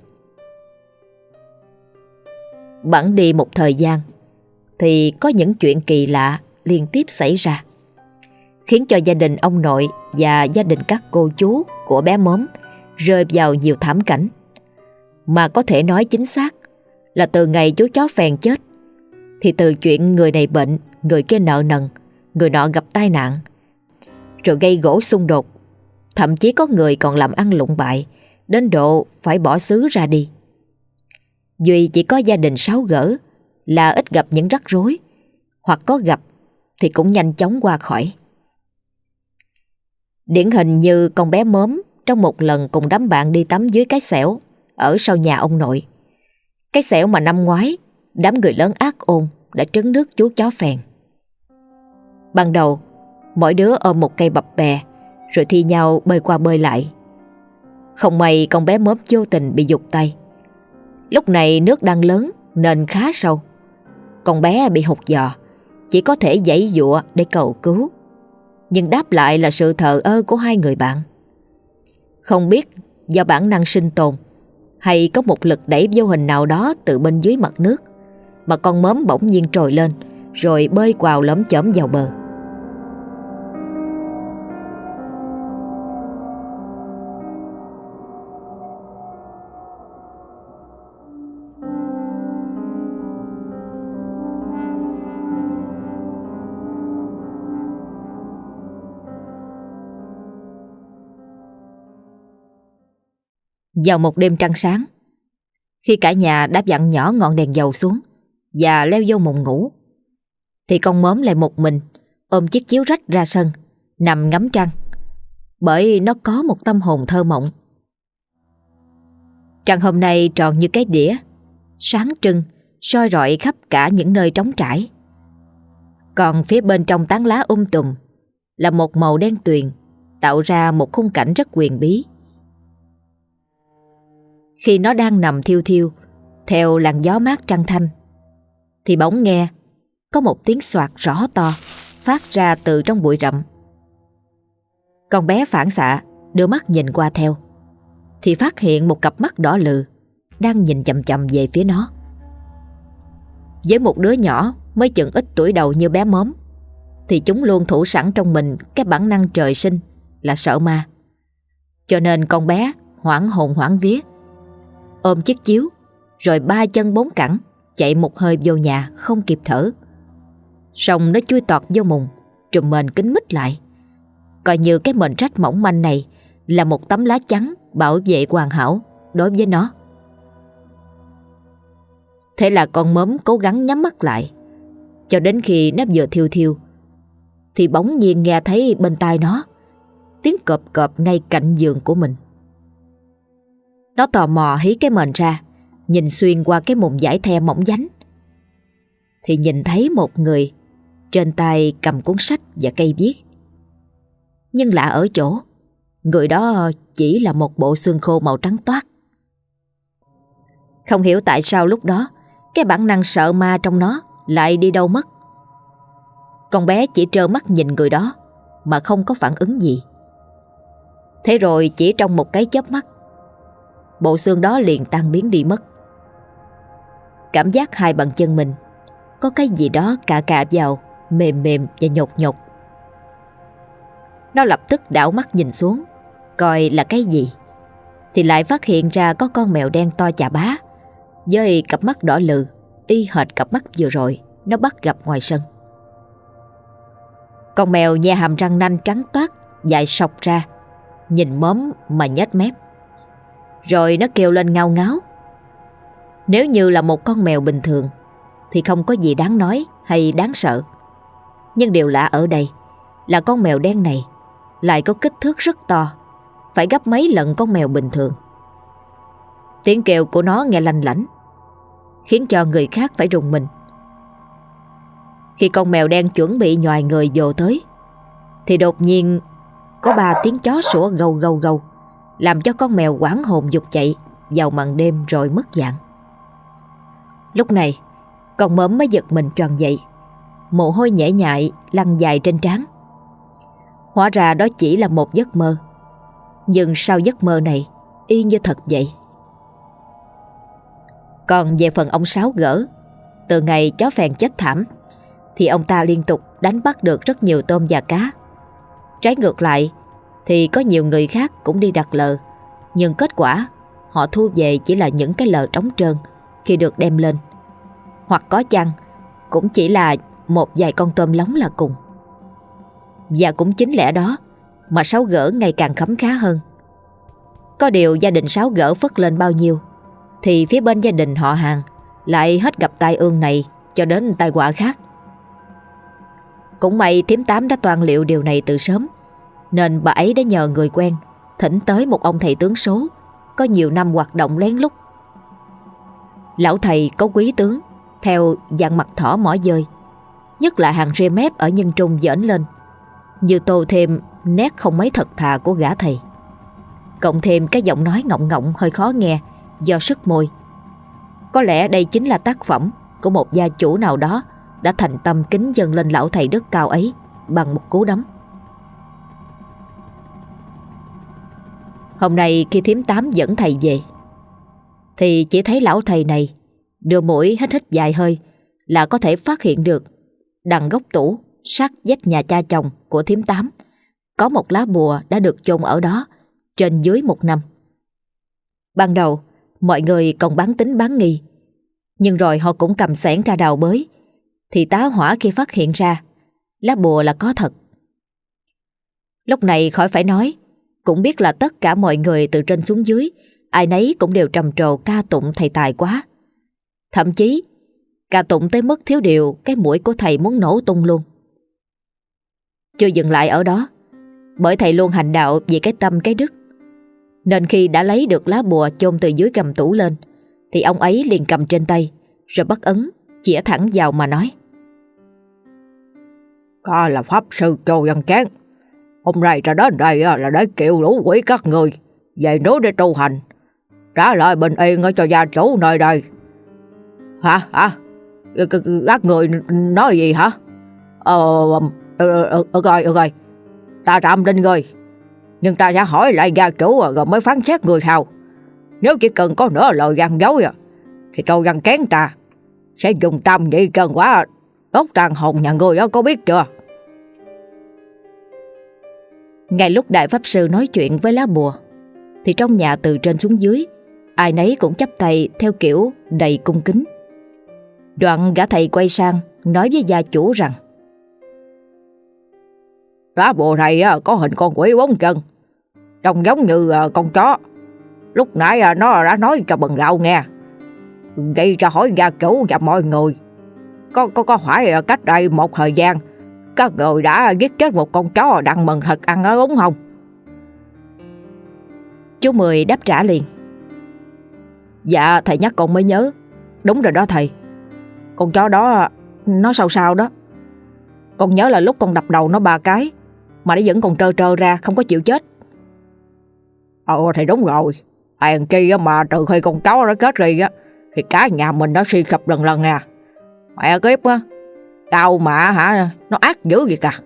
Bẵng đi một thời gian thì có những chuyện kỳ lạ liên tiếp xảy ra, khiến cho gia đình ông nội và gia đình các cô chú của bé Mớm rơi vào nhiều thảm cảnh. Mà có thể nói chính xác là từ ngày chú chó Phèn chết, thì từ chuyện người này bệnh, người kia nợ nần, người nọ gặp tai nạn, rồi gây gổ xung đột, thậm chí có người còn làm ăn lụng bại đến độ phải bỏ xứ ra đi. Duy chỉ có gia đình Sáu Gỡ là ít gặp những rắc rối, hoặc có gặp thì cũng nhanh chóng qua khỏi. Điển hình như con bé Mớm trong một lần cùng đám bạn đi tắm dưới cái xẻo ở sau nhà ông nội. Cái xẻo mà năm ngoái đám người lớn ác ôn đã trấn nước chú chó phèn. Ban đầu mỗi đứa ôm một cây bập bè rồi thi nhau bơi qua bơi lại. Không may con bé Mớp vô tình bị giục tay. Lúc này nước đang lớn nên khá sâu. Con bé bị hụt giò, chỉ có thể giãy giụa để cầu cứu. Nhưng đáp lại là sự thờ ơ của hai người bạn. Không biết do bản năng sinh tồn hay có một lực đẩy vô hình nào đó từ bên dưới mặt nước mà con Mớm bỗng nhiên trồi lên rồi bơi quào lởm chởm vào bờ. Vào một đêm trăng sáng, khi cả nhà đã vặn nhỏ ngọn đèn dầu xuống và leo vô mùng ngủ, thì con Mớm lại một mình ôm chiếc chiếu rách ra sân nằm ngắm trăng, bởi nó có một tâm hồn thơ mộng. Trăng hôm nay tròn như cái đĩa, sáng trưng soi rọi khắp cả những nơi trống trải. Còn phía bên trong tán lá tùm là một màu đen tuyền, tạo ra một khung cảnh rất huyền bí. Khi nó đang nằm thiêu thiêu theo làn gió mát trăng thanh, thì bỗng nghe có một tiếng xoạt rõ to phát ra từ trong bụi rậm. Con bé phản xạ đưa mắt nhìn qua theo, thì phát hiện một cặp mắt đỏ lừ đang nhìn chằm chằm về phía nó. Với một đứa nhỏ mới chừng ít tuổi đầu như bé Mớm, thì chúng luôn thủ sẵn trong mình cái bản năng trời sinh là sợ ma. Cho nên con bé hoảng hồn hoảng vía, ôm chiếc chiếu rồi ba chân bốn cẳng chạy một hơi vô nhà không kịp thở. Xong nó chui tọt vô mùng, trùm mền kín mít lại, coi như cái mền rách mỏng manh này là một tấm lá chắn bảo vệ hoàn hảo đối với nó. Thế là con Mớm cố gắng nhắm mắt lại, cho đến khi nó vừa thiêu thiêu thì bỗng nhiên nghe thấy bên tai nó tiếng cọp cọp ngay cạnh giường của mình. Nó tò mò hí cái mền ra, nhìn xuyên qua cái mùng vải the mỏng dánh, thì nhìn thấy một người trên tay cầm cuốn sách và cây viết. Nhưng lạ ở chỗ, người đó chỉ là một bộ xương khô màu trắng toát. Không hiểu tại sao lúc đó cái bản năng sợ ma trong nó lại đi đâu mất. Con bé chỉ trơ mắt nhìn người đó mà không có phản ứng gì. Thế rồi chỉ trong một cái chớp mắt, bộ xương đó liền tan biến đi mất. Cảm giác hai bàn chân mình có cái gì đó cạ cạ vào, mềm mềm và nhột nhột. Nó lập tức đảo mắt nhìn xuống coi là cái gì, thì lại phát hiện ra có con mèo đen to chà bá với cặp mắt đỏ lừ, y hệt cặp mắt vừa rồi nó bắt gặp ngoài sân. Con mèo nhe hàm răng nanh trắng toát dài sọc ra, nhìn Mớm mà nhếch mép. Rồi nó kêu lên ngao ngáo. Nếu như là một con mèo bình thường thì không có gì đáng nói hay đáng sợ. Nhưng điều lạ ở đây là con mèo đen này lại có kích thước rất to, phải gấp mấy lần con mèo bình thường. Tiếng kêu của nó nghe lanh lảnh, khiến cho người khác phải rùng mình. Khi con mèo đen chuẩn bị nhoài người vô tới, thì đột nhiên có 3 tiếng chó sủa gâu gâu gâu, làm cho con mèo hoảng hồn giục chạy vào màn đêm rồi mất dạng. Lúc này con Mớm mới giật mình choàng dậy, mồ hôi nhễ nhại lăn dài trên trán. Hóa ra đó chỉ là một giấc mơ, nhưng sau giấc mơ này y như thật vậy. Còn về phần ông Sáu Gỡ, từ ngày chó phèn chết thảm thì ông ta liên tục đánh bắt được rất nhiều tôm và cá. Trái ngược lại thì có nhiều người khác cũng đi đặt lờ, nhưng kết quả họ thu về chỉ là những cái lờ trống trơn khi được đem lên, hoặc có chăng cũng chỉ là một vài con tôm lóng là cùng. Và cũng chính lẽ đó mà Sáu Gỡ ngày càng khấm khá hơn. Có điều gia đình Sáu Gỡ phất lên bao nhiêu thì phía bên gia đình họ Hàng lại hết gặp tai ương này cho đến tai họa khác. Cũng may thím Tám đã toan liệu điều này từ sớm, nên bà ấy đã nhờ người quen thỉnh tới một ông thầy tướng số có nhiều năm hoạt động lén lút. Lão thầy có quý tướng theo dạng mặt thỏ mỏ dơi, nhất là hàng rê mép ở nhân trung dễn lên, như tô thêm nét không mấy thật thà của gã thầy. Cộng thêm cái giọng nói ngọng ngọng hơi khó nghe do sức môi. Có lẽ đây chính là tác phẩm của một gia chủ nào đó đã thành tâm kính dâng lên lão thầy đức cao ấy bằng một cú đấm. Hôm nay khi thím Tám dẫn thầy về thì chỉ thấy lão thầy này đưa mũi hít hít vài hơi là có thể phát hiện được đằng góc tủ sát vách nhà cha chồng của thím Tám có một lá bùa đã được chôn ở đó trên dưới 1 năm. Ban đầu mọi người còn bán tín bán nghi, nhưng rồi họ cũng cầm xẻng ra đào bới thì tá hỏa khi phát hiện ra lá bùa là có thật. Lúc này khỏi phải nói, cũng biết là tất cả mọi người từ trên xuống dưới ai nấy cũng đều trầm trồ ca tụng thầy tài quá. Thậm chí ca tụng tới mức thiếu điều cái mũi của thầy muốn nổ tung luôn. Chưa dừng lại ở đó, bởi thầy luôn hành đạo vì cái tâm cái đức, nên khi đã lấy được lá bùa chôn từ dưới gầm tủ lên thì ông ấy liền cầm trên tay rồi bắt ấn chĩa thẳng vào mà nói:
"Có là pháp sư Châu Văn Chén. Hôm nay ra đến đây là để kêu lũ quỷ các người về núi để tu hành, trả lại bình yên ở cho gia chủ nơi đây." Hả? Các người nói gì hả? Rồi, ta tạm tin rồi, nhưng ta sẽ hỏi lại gia chủ rồi mới phán xét người hào. Nếu chỉ cần có nửa lời gian dối thì Châu Văn Chén ta sẽ dùng tam nhị chân quả đốt tàn hồn nhà người đó, có biết chưa?
Ngay lúc đại pháp sư nói chuyện với lá bùa thì trong nhà từ trên xuống dưới ai nấy cũng chắp tay theo kiểu đầy cung kính. Đoạn gã thầy quay sang nói với gia chủ rằng:
"Lá bùa này có hình con quỷ 4 chân, trông giống như con chó. Lúc nãy nó đã nói cho bần đạo nghe. Vậy cho hỏi gia chủ và mọi người, có phải cách đây một thời gian các người đã giết chết một con chó đang mừng thịt ăn ở đúng không?"
Chú Mười đáp trả liền:
"Dạ thầy nhắc con mới nhớ. Đúng rồi đó thầy. Con chó đó nó sao đó. Con nhớ là lúc con đập đầu nó 3 cái mà nó vẫn còn trơ trơ ra, không có chịu chết."
Thì đúng rồi. Hèn chi mà từ khi con chó nó kết ri thì cả nhà mình nó suy sụp lần nè. Mẹ kiếp á, tao mà nó ác dữ vậy cả.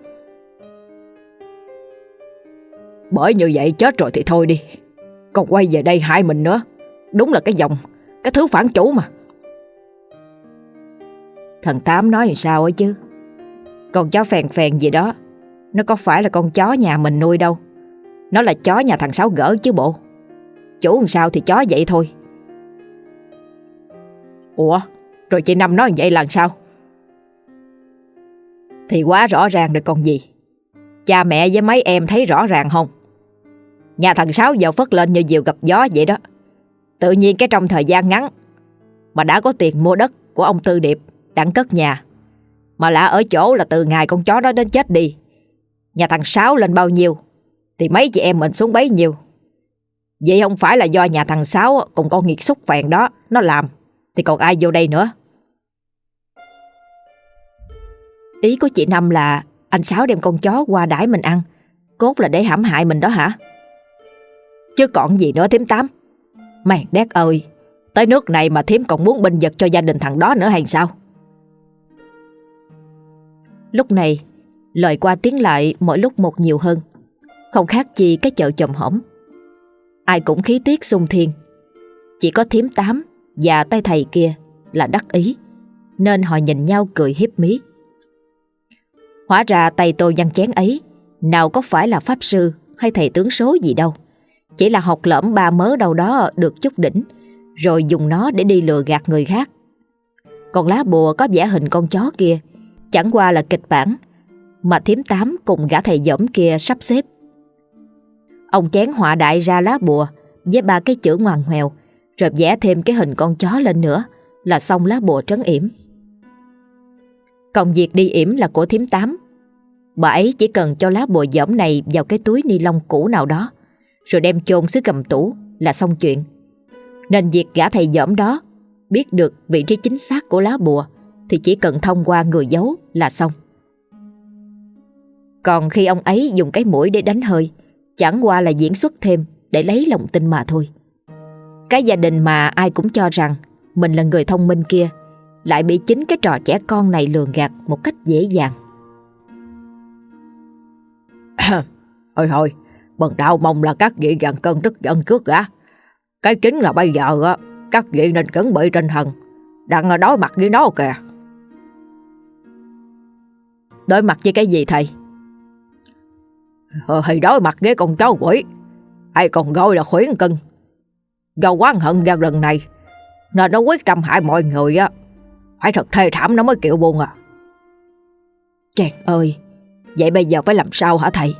Bởi như vậy chết rồi thì thôi đi, còn quay về đây hại mình nữa. Đúng là cái thứ phản chủ mà. Thằng Tám nói làm sao ấy chứ. Con chó phèn phèn gì đó, nó có phải là con chó nhà mình nuôi đâu. Nó là chó nhà thằng Sáu gỡ chứ bộ. Chủ làm sao thì chó vậy thôi.
Ủa, rồi chị Năm nói vậy là sao?
Thì quá rõ ràng rồi còn gì. Cha mẹ với mấy em thấy rõ ràng không? Nhà thằng Sáu giờ phất lên như diều gặp gió vậy đó. Tự nhiên cái trong thời gian ngắn mà đã có tiền mua đất của ông Tư Điệp đặng cất nhà. Mà lạ ở chỗ là từ ngày con chó đó đến chết đi, nhà thằng Sáu lên bao nhiêu thì mấy chị em mình xuống bấy nhiêu. Vậy không phải là do nhà thằng Sáu cùng con nghiệt xúc phèn đó nó làm thì còn ai vô đây nữa. Ý của chị Năm là anh Sáu đem con chó qua đãi mình ăn, cốt là để hãm hại mình đó hả? Chứ còn gì nữa thím Tám. Màn đét ơi, tới nước này mà thím còn muốn binh vực cho gia đình thằng đó nữa hay sao? Lúc này lời qua tiếng lại mỗi lúc một nhiều hơn, không khác chi cái chợ chồm hổm. Ai cũng khí tiết xung thiên. Chỉ có thím Tám và tay thầy kia là đắc ý, nên họ nhìn nhau cười hiếp mí. Hóa ra tay Tô Văn Chén ấy nào có phải là pháp sư hay thầy tướng số gì đâu, chỉ là học lỡm ba mớ đâu đó được chút đỉnh, rồi dùng nó để đi lừa gạt người khác. Còn lá bùa có vẽ hình con chó kia chẳng qua là kịch bản mà thím Tám cùng gã thầy dỏm kia sắp xếp. Ông Chén họa đại ra lá bùa với 3 cái chữ ngoằn ngoèo, rồi vẽ thêm cái hình con chó lên nữa là xong lá bùa trấn yểm. Còn việc đi yểm là của thím Tám. Bà ấy chỉ cần cho lá bùa dỏm này vào cái túi ni lông cũ nào đó, rồi đem chôn dưới gầm tủ
là xong chuyện. Nên việc gã thầy dởm đó biết được vị trí chính xác của lá bùa thì chỉ cần thông qua người giấu là xong. Còn khi ông ấy dùng cái mũi để đánh hơi, chẳng qua là diễn xuất thêm để lấy lòng tin mà thôi. Cái gia đình mà ai cũng cho rằng mình là người thông minh kia lại bị chính cái trò trẻ con này lường gạt một cách dễ dàng.
Thôi, bần đạo mong là các vị dàn cân tức giận trước đã. Cái chính là bây giờ á, các vị nên chuẩn bị tinh thần, đang đối mặt với nó kìa.
Đối mặt với cái gì thầy?
Thì đối mặt với con chó quỷ, hay còn gọi là khuyển cưng. Do oán hận gia đình này nên nó quyết tâm hại mọi người á. Phải thật thê thảm nó mới chịu buông à.
Chàng ơi, vậy bây giờ phải làm sao hả thầy?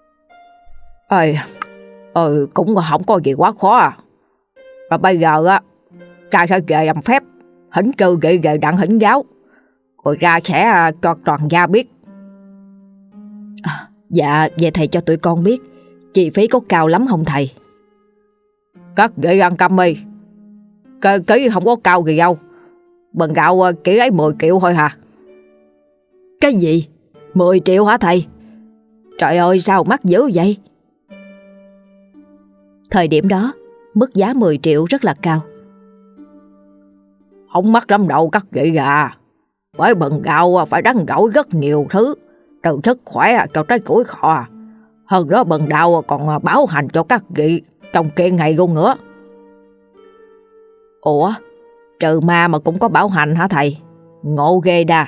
Cũng không có gì quá khó à. Và bây giờ á, ra sẽ về làm phép hỉnh trừ gậy về đặng hỉnh giáo, rồi ra sẽ cho toàn gia biết.
Dạ, về thầy cho tụi con biết chi phí có cao lắm không thầy?
Các vị ăn cơm đi, ký không có cao gì đâu. Bần đạo chỉ lấy 10 triệu thôi hả?
Cái gì? 10 triệu hả thầy? Trời ơi, sao mắc dữ vậy? Thời điểm đó, mức giá 10 triệu rất là cao.
Không mắc lắm đâu các vị à. Bởi bần đạo phải đánh đổi rất nhiều thứ, từ sức khỏe cho tới tuổi thọ. Hơn đó bần đạo còn bảo hành cho các vị trong kiện ngày luôn nữa.
Ủa, trừ ma mà cũng có bảo hành hả thầy? Ngộ ghê đà.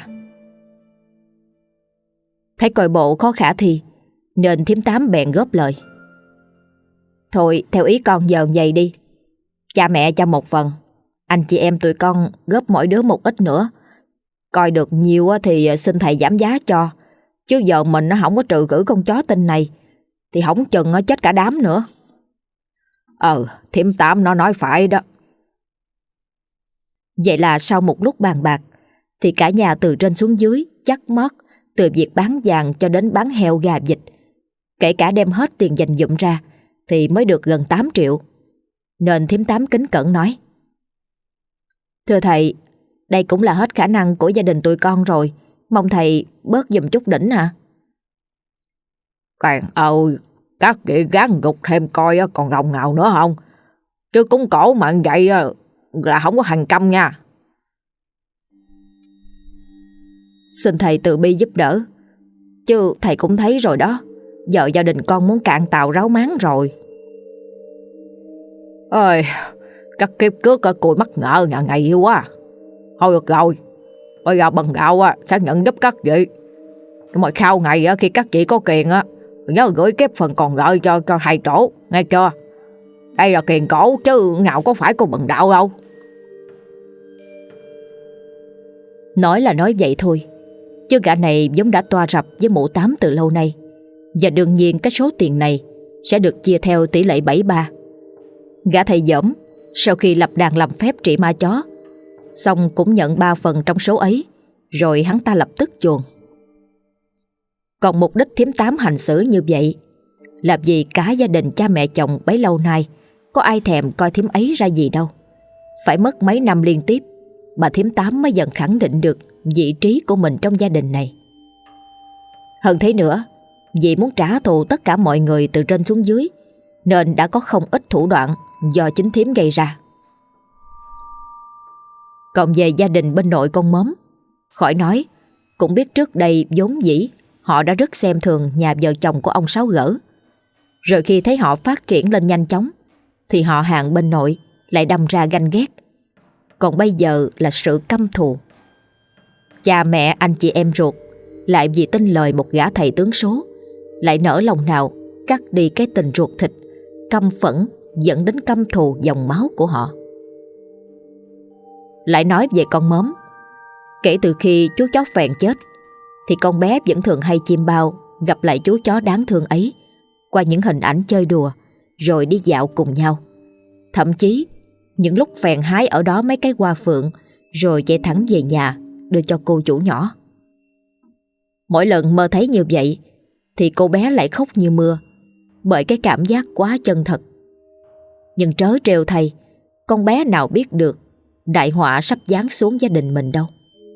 Thấy coi bộ khó khả thi nên thím Tám bèn góp lời. Thôi theo ý con giờ vậy đi. Cha mẹ cho một phần, anh chị em tụi con góp mỗi đứa một ít nữa. Coi được nhiều thì xin thầy giảm giá cho. Chứ giờ mình nó không có trừ cử con chó tinh này thì không chừng chết cả đám nữa.
Thím Tám nó nói phải đó.
Vậy là sau một lúc bàn bạc thì cả nhà từ trên xuống dưới chắc mót, từ việc bán vàng cho đến bán heo gà vịt, kể cả đem hết tiền dành dụm ra thì mới được gần 8 triệu. Nên thím Tám kính cẩn nói: Thưa thầy, đây cũng là hết khả năng của gia đình tụi con rồi, mong thầy bớt giùm chút đỉnh hả?
Các vị gán gục thêm coi còn đồng nào nữa không. Chứ cúng cổ mà vậy là không có thành công nha.
Xin thầy từ bi giúp đỡ. Chứ thầy cũng thấy rồi đó, giờ gia đình con muốn cạn tàu ráo máng rồi.
Các kiếp cước cùi mắc ngợ nhà ngày yêu quá. Thôi được rồi, bây giờ bần đạo sẽ nhận giúp các vị. Nhưng mà sau ngày khi các vị có kiền nhớ gửi kiếp phần còn lại cho thầy tổ, nghe chưa? Đây là kiền cổ chứ nào có phải của bần đạo đâu.
Nói là nói vậy thôi, chứ gã này vốn đã toa rập với mụ Tám từ lâu nay. Và đương nhiên cái số tiền này sẽ được chia theo tỷ lệ 7-3. Gã thầy dởm sau khi lập đàn làm phép trị ma chó xong cũng nhận 3 phần trong số ấy, rồi hắn ta lập tức chuồn. Còn mục đích thím Tám hành xử như vậy là vì cả gia đình cha mẹ chồng bấy lâu nay có ai thèm coi thím ấy ra gì đâu. Phải mất mấy năm liên tiếp bà thím Tám mới dần khẳng định được vị trí của mình trong gia đình này. Hơn thế nữa, vì muốn trả thù tất cả mọi người từ trên xuống dưới nên đã có không ít thủ đoạn do chính thím gây ra. Còn về gia đình bên nội con Móm, khỏi nói, cũng biết trước đây vốn dĩ họ đã rất xem thường nhà vợ chồng của ông Sáu Gỡ. Rồi khi thấy họ phát triển lên nhanh chóng thì họ hàng bên nội lại đâm ra ganh ghét. Còn bây giờ là sự căm thù. Cha mẹ anh chị em ruột lại vì tin lời một gã thầy tướng số lại nỡ lòng nào cắt đi cái tình ruột thịt, căm phẫn dẫn đến căm thù dòng máu của họ. Lại nói về con Móm, kể từ khi chú chó Phèn chết thì con bé vẫn thường hay chim bao gặp lại chú chó đáng thương ấy qua những hình ảnh chơi đùa rồi đi dạo cùng nhau. Thậm chí những lúc Phèn hái ở đó mấy cái hoa phượng rồi chạy thẳng về nhà đưa cho cô chủ nhỏ. Mỗi lần mơ thấy như vậy thì cô bé lại khóc như mưa bởi cái cảm giác quá chân thật. Nhưng trớ trêu thay, con bé nào biết được đại họa sắp giáng xuống gia đình mình đâu.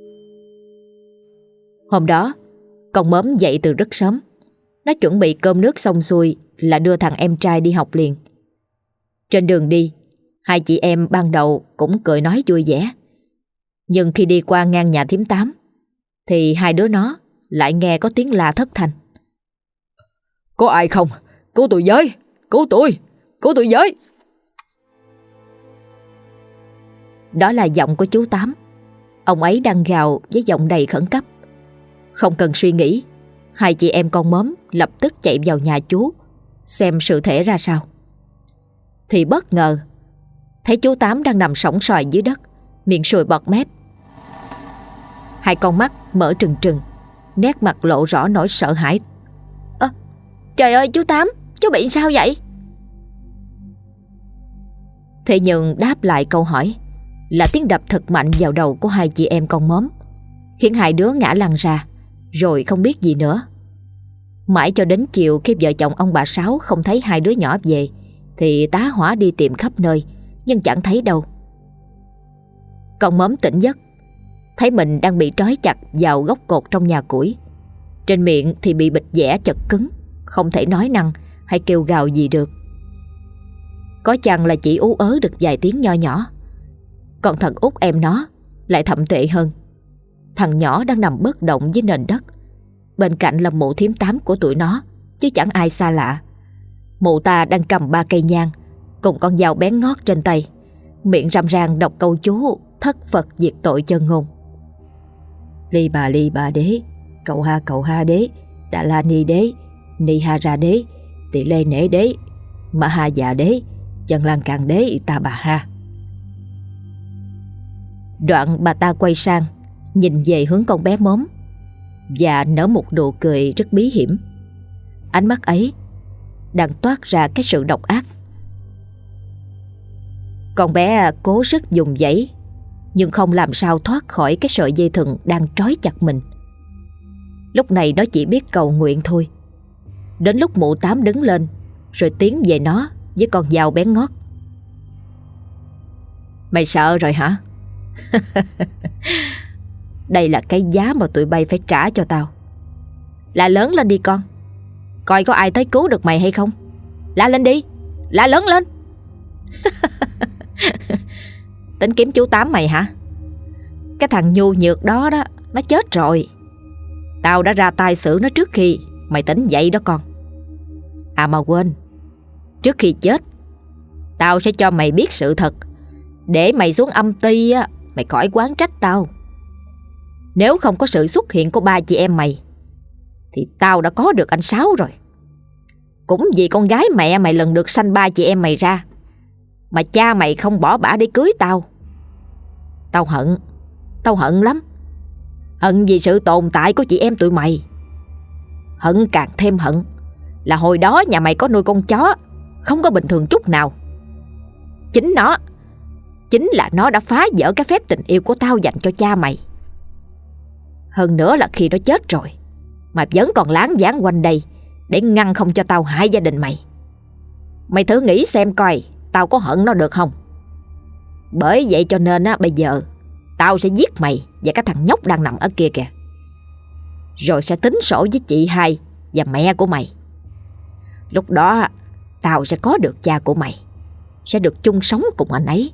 Hôm đó, con Mớm dậy từ rất sớm. Nó chuẩn bị cơm nước xong xuôi là đưa thằng em trai đi học liền. Trên đường đi, hai chị em ban đầu cũng cười nói vui vẻ. Nhưng khi đi qua ngang nhà thím Tám thì hai đứa nó lại nghe có tiếng la thất thanh.
Có ai không? Cứu tôi với! Cứu tôi! Cứu tôi với!
Đó là giọng của chú Tám. Ông ấy đang gào với giọng đầy khẩn cấp. Không cần suy nghĩ, hai chị em con Mớm lập tức chạy vào nhà chú xem sự thể ra sao. Thì bất ngờ thấy chú Tám đang nằm sõng soài dưới đất, miệng sùi bọt mép. Hai con mắt mở trừng trừng, nét mặt lộ rõ nỗi sợ hãi.
Trời ơi chú Tám, chú bị sao vậy?
Thế nhưng đáp lại câu hỏi là tiếng đập thật mạnh vào đầu của hai chị em con Mớm, khiến hai đứa ngã lăn ra, rồi không biết gì nữa. Mãi cho đến chiều, khi vợ chồng ông bà Sáu không thấy hai đứa nhỏ về thì tá hỏa đi tìm khắp nơi, nhưng chẳng thấy đâu. Con Mớm tỉnh giấc, thấy mình đang bị trói chặt vào gốc cột trong nhà củi. Trên miệng thì bị bịt dẻ chật cứng, không thể nói năng hay kêu gào gì được. Có chăng là chỉ ú ớ được vài tiếng nho nhỏ. Còn thằng út em nó lại thậm tệ hơn. Thằng nhỏ đang nằm bất động dưới nền đất. Bên cạnh là mụ thím Tám của tụi nó, chứ chẳng ai xa lạ. Mụ ta đang cầm 3 cây nhang cùng con dao bén ngót trên tay, miệng răm rang đọc câu chú thất Phật diệt tội chân ngôn. Ly bà đế, cậu ha đế, đà la ni ha ra đế, tỳ lê nể đế, ma ha già đế, chân lan càng đế ta bà ha. Đoạn bà ta quay sang nhìn về hướng con bé Mớm và nở một nụ cười rất bí hiểm. Ánh mắt ấy đang toát ra cái sự độc ác. Con bé cố sức dùng dãy, nhưng không làm sao thoát khỏi cái sợi dây thừng đang trói chặt mình. Lúc này nó chỉ biết cầu nguyện thôi. Đến lúc mụ Tám đứng lên rồi tiến về nó với con dao bén ngót. Mày sợ rồi hả? Đây là cái giá mà tụi bay phải trả cho tao. La lớn lên đi con, coi có ai tới cứu được mày hay không. La lên đi, la lớn lên. Tính kiếm chú Tám mày hả? Cái thằng nhu nhược đó đó, nó chết rồi. Tao đã ra tay xử nó trước khi mày tỉnh dậy đó con. À mà quên, trước khi chết tao sẽ cho mày biết sự thật, để mày xuống âm ty á, mày khỏi oán trách tao. Nếu không có sự xuất hiện của 3 chị em mày thì tao đã có được anh Sáu rồi. Cũng vì con gái mẹ mày lần lượt sanh 3 chị em mày ra mà cha mày không bỏ bả để cưới tao. Tao hận lắm. Hận vì sự tồn tại của chị em tụi mày. Hận càng thêm hận là hồi đó nhà mày có nuôi con chó không có bình thường chút nào. Chính là nó đã phá vỡ cái phép tình yêu của tao dành cho cha mày. Hơn nữa là khi nó chết rồi mà vẫn còn láng váng quanh đây để ngăn không cho tao hại gia đình mày. Mày thử nghĩ xem coi tao có hận nó được không. Bởi vậy cho nên bây giờ tao sẽ giết mày và cái thằng nhóc đang nằm ở kia kìa. Rồi sẽ tính sổ với chị hai và mẹ của mày. Lúc đó tao sẽ có được cha của mày, sẽ được chung sống cùng anh ấy.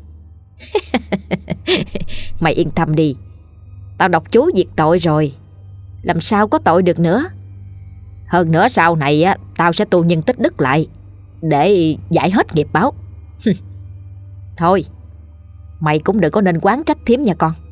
Mày yên tâm đi, tao đọc chú diệt tội rồi, làm sao có tội được nữa. Hơn nữa sau này tao sẽ tu nhân tích đức lại để giải hết nghiệp báo. Thôi, mày cũng đừng có nên oán trách thím nha con.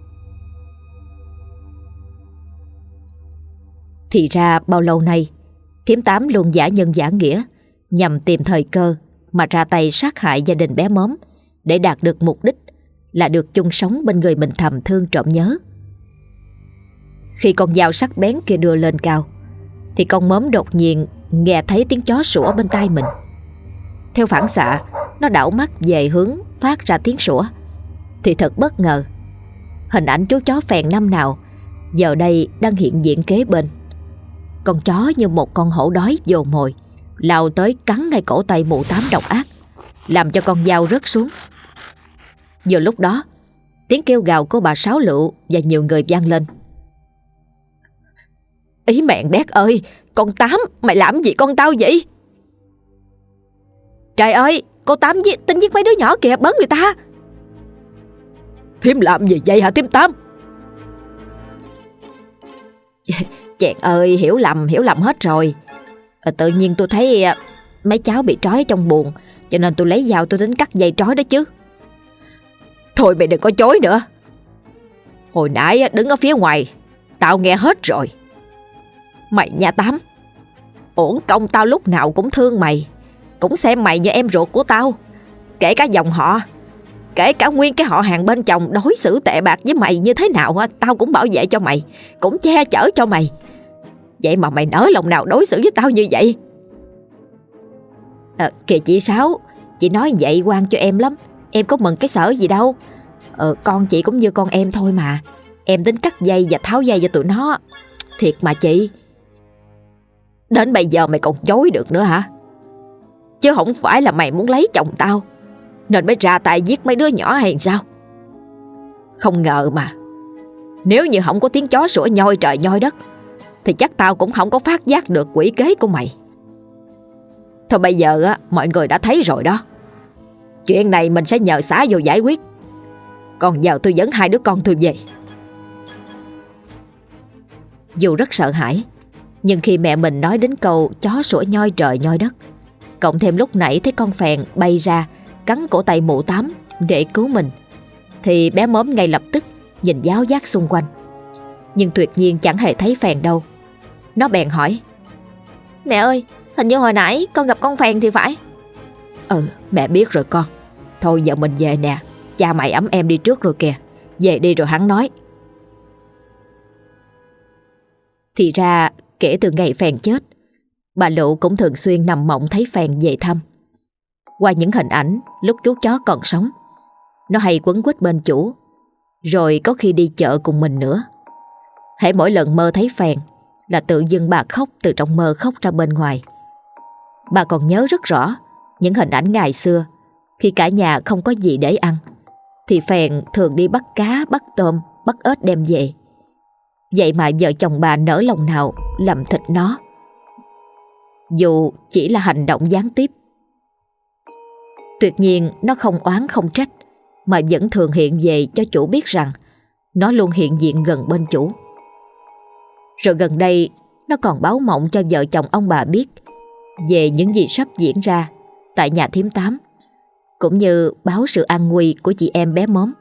Thì ra bao lâu nay thím Tám luôn giả nhân giả nghĩa, nhằm tìm thời cơ mà ra tay sát hại gia đình bé Mớm để đạt được mục đích là được chung sống bên người mình thầm thương trộm nhớ. Khi con dao sắc bén kia đưa lên cao thì con Mớm đột nhiên nghe thấy tiếng chó sủa bên tai mình. Theo phản xạ, nó đảo mắt về hướng phát ra tiếng sủa thì thật bất ngờ, hình ảnh chú chó phèn năm nào giờ đây đang hiện diện kế bên. Con chó như một con hổ đói vồ mồi lao tới cắn ngay cổ tay mụ Tám độc ác, làm cho con dao rớt xuống. Vừa lúc đó, tiếng kêu gào của bà Sáu Lựu và nhiều người vang lên.
Ý mẹn đét ơi, con Tám, mày làm gì con tao vậy?
Trời ơi, cô Tám tính giết mấy đứa nhỏ kìa, bớn người ta.
Thím làm gì vậy hả thím Tám?
Chẹt ơi, hiểu lầm hết rồi. Tự nhiên tôi thấy mấy cháu bị trói trong buồng, cho nên tôi lấy dao tôi tính cắt dây trói đó chứ.
Thôi mày đừng có chối nữa. Hồi nãy đứng ở phía ngoài, tao nghe hết rồi. Mày nha Tám, uổng công tao lúc nào cũng thương mày, cũng xem mày như em ruột của tao. Kể cả dòng họ, kể cả nguyên cái họ hàng bên chồng đối xử tệ bạc với mày như thế nào, tao cũng bảo vệ cho mày, cũng che chở cho mày. Vậy mà mày nỡ lòng nào đối xử với tao như vậy?
Kìa chị Sáu, chị nói vậy quan cho em lắm. Em có mừng cái sở gì đâu. Con chị cũng như con em thôi mà. Em tính cắt dây và tháo dây cho tụi nó. Thiệt mà chị.
Đến bây giờ mày còn chối được nữa hả? Chứ không phải là mày muốn lấy chồng tao nên mới ra tay giết mấy đứa nhỏ hay sao? Không ngờ mà, nếu như không có tiếng chó sủa nhoi trời nhoi đất thì chắc tao cũng không có phát giác được quỷ kế của mày. Thôi bây giờ mọi người đã thấy rồi đó. Chuyện này mình sẽ nhờ xã vô giải quyết. Còn giờ tôi dẫn hai đứa con tôi về.
Dù rất sợ hãi, nhưng khi mẹ mình nói đến câu chó sủa nhoi trời nhoi đất, cộng thêm lúc nãy thấy con phèn bay ra cắn cổ tay mụ Tám để cứu mình, thì bé Móm ngay lập tức nhìn giáo giác xung quanh. Nhưng tuyệt nhiên chẳng hề thấy phèn đâu. Nó bèn hỏi:
Mẹ ơi, hình như hồi nãy con gặp con phèn thì phải.
Mẹ biết rồi con. Thôi giờ mình về nè, cha mày ấm em đi trước rồi kìa. Về đi rồi hắn nói.
Thì ra kể từ ngày phèn chết, bà Lụ cũng thường xuyên nằm mộng thấy phèn về thăm. Qua những hình ảnh lúc chú chó còn sống, nó hay quấn quýt bên chủ, rồi có khi đi chợ cùng mình nữa. Hễ mỗi lần mơ thấy phèn là tự dưng bà khóc từ trong mơ khóc ra bên ngoài. Bà còn nhớ rất rõ những hình ảnh ngày xưa, khi cả nhà không có gì để ăn thì phèn thường đi bắt cá, bắt tôm, bắt ếch đem về. Vậy mà vợ chồng bà nỡ lòng nào làm thịt nó, dù chỉ là hành động gián tiếp. Tuyệt nhiên nó không oán không trách, mà vẫn thường hiện về cho chủ biết rằng nó luôn hiện diện gần bên chủ. Rồi gần đây nó còn báo mộng cho vợ chồng ông bà biết về những gì sắp diễn ra tại nhà thím Tám, cũng như báo sự an nguy của chị em bé Móm.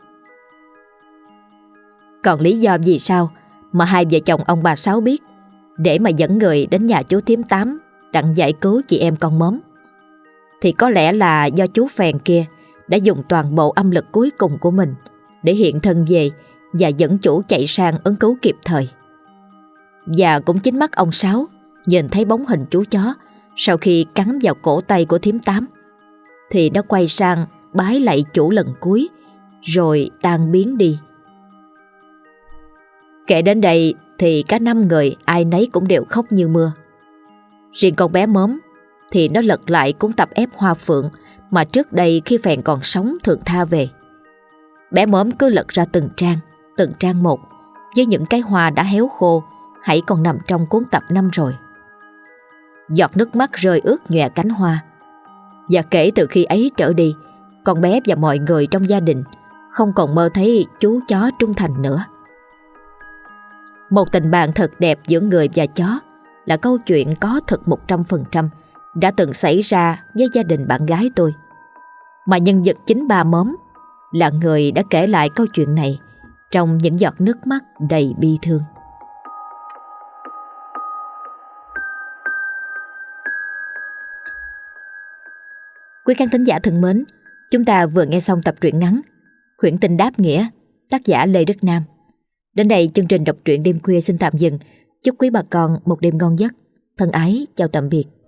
Còn lý do vì sao mà hai vợ chồng ông bà Sáu biết để mà dẫn người đến nhà chú thím Tám đặng giải cứu chị em con Móm, thì có lẽ là do chú phèn kia đã dùng toàn bộ âm lực cuối cùng của mình để hiện thân về và dẫn chủ chạy sang ứng cứu kịp thời. Và cũng chính mắt ông Sáu nhìn thấy bóng hình chú chó sau khi cắn vào cổ tay của thím Tám, thì nó quay sang bái lạy chủ lần cuối rồi tan biến đi. Kể đến đây thì cả 5 người ai nấy cũng đều khóc như mưa. Riêng con bé Móm thì nó lật lại cuốn tập ép Hoa Phượng mà trước đây khi phèn còn sống thường tha về. Bé Móm cứ lật ra từng trang một, với những cái hoa đã héo khô hãy còn nằm trong cuốn tập 5 rồi. Giọt nước mắt rơi ướt nhòe cánh hoa. Và kể từ khi ấy trở đi, con bé và mọi người trong gia đình không còn mơ thấy chú chó trung thành nữa. Một tình bạn thật đẹp giữa người và chó là câu chuyện có thật 100% đã từng xảy ra với gia đình bạn gái tôi. Mà nhân vật chính ba Móm là người đã kể lại câu chuyện này trong những giọt nước mắt đầy bi thương. Quý khán thính giả thân mến, chúng ta vừa nghe xong tập truyện ngắn Khuyển Tình Đáp Nghĩa, tác giả Lê Đức Nam. Đến đây chương trình đọc truyện đêm khuya xin tạm dừng. Chúc quý bà con một đêm ngon giấc. Thân ái chào tạm biệt.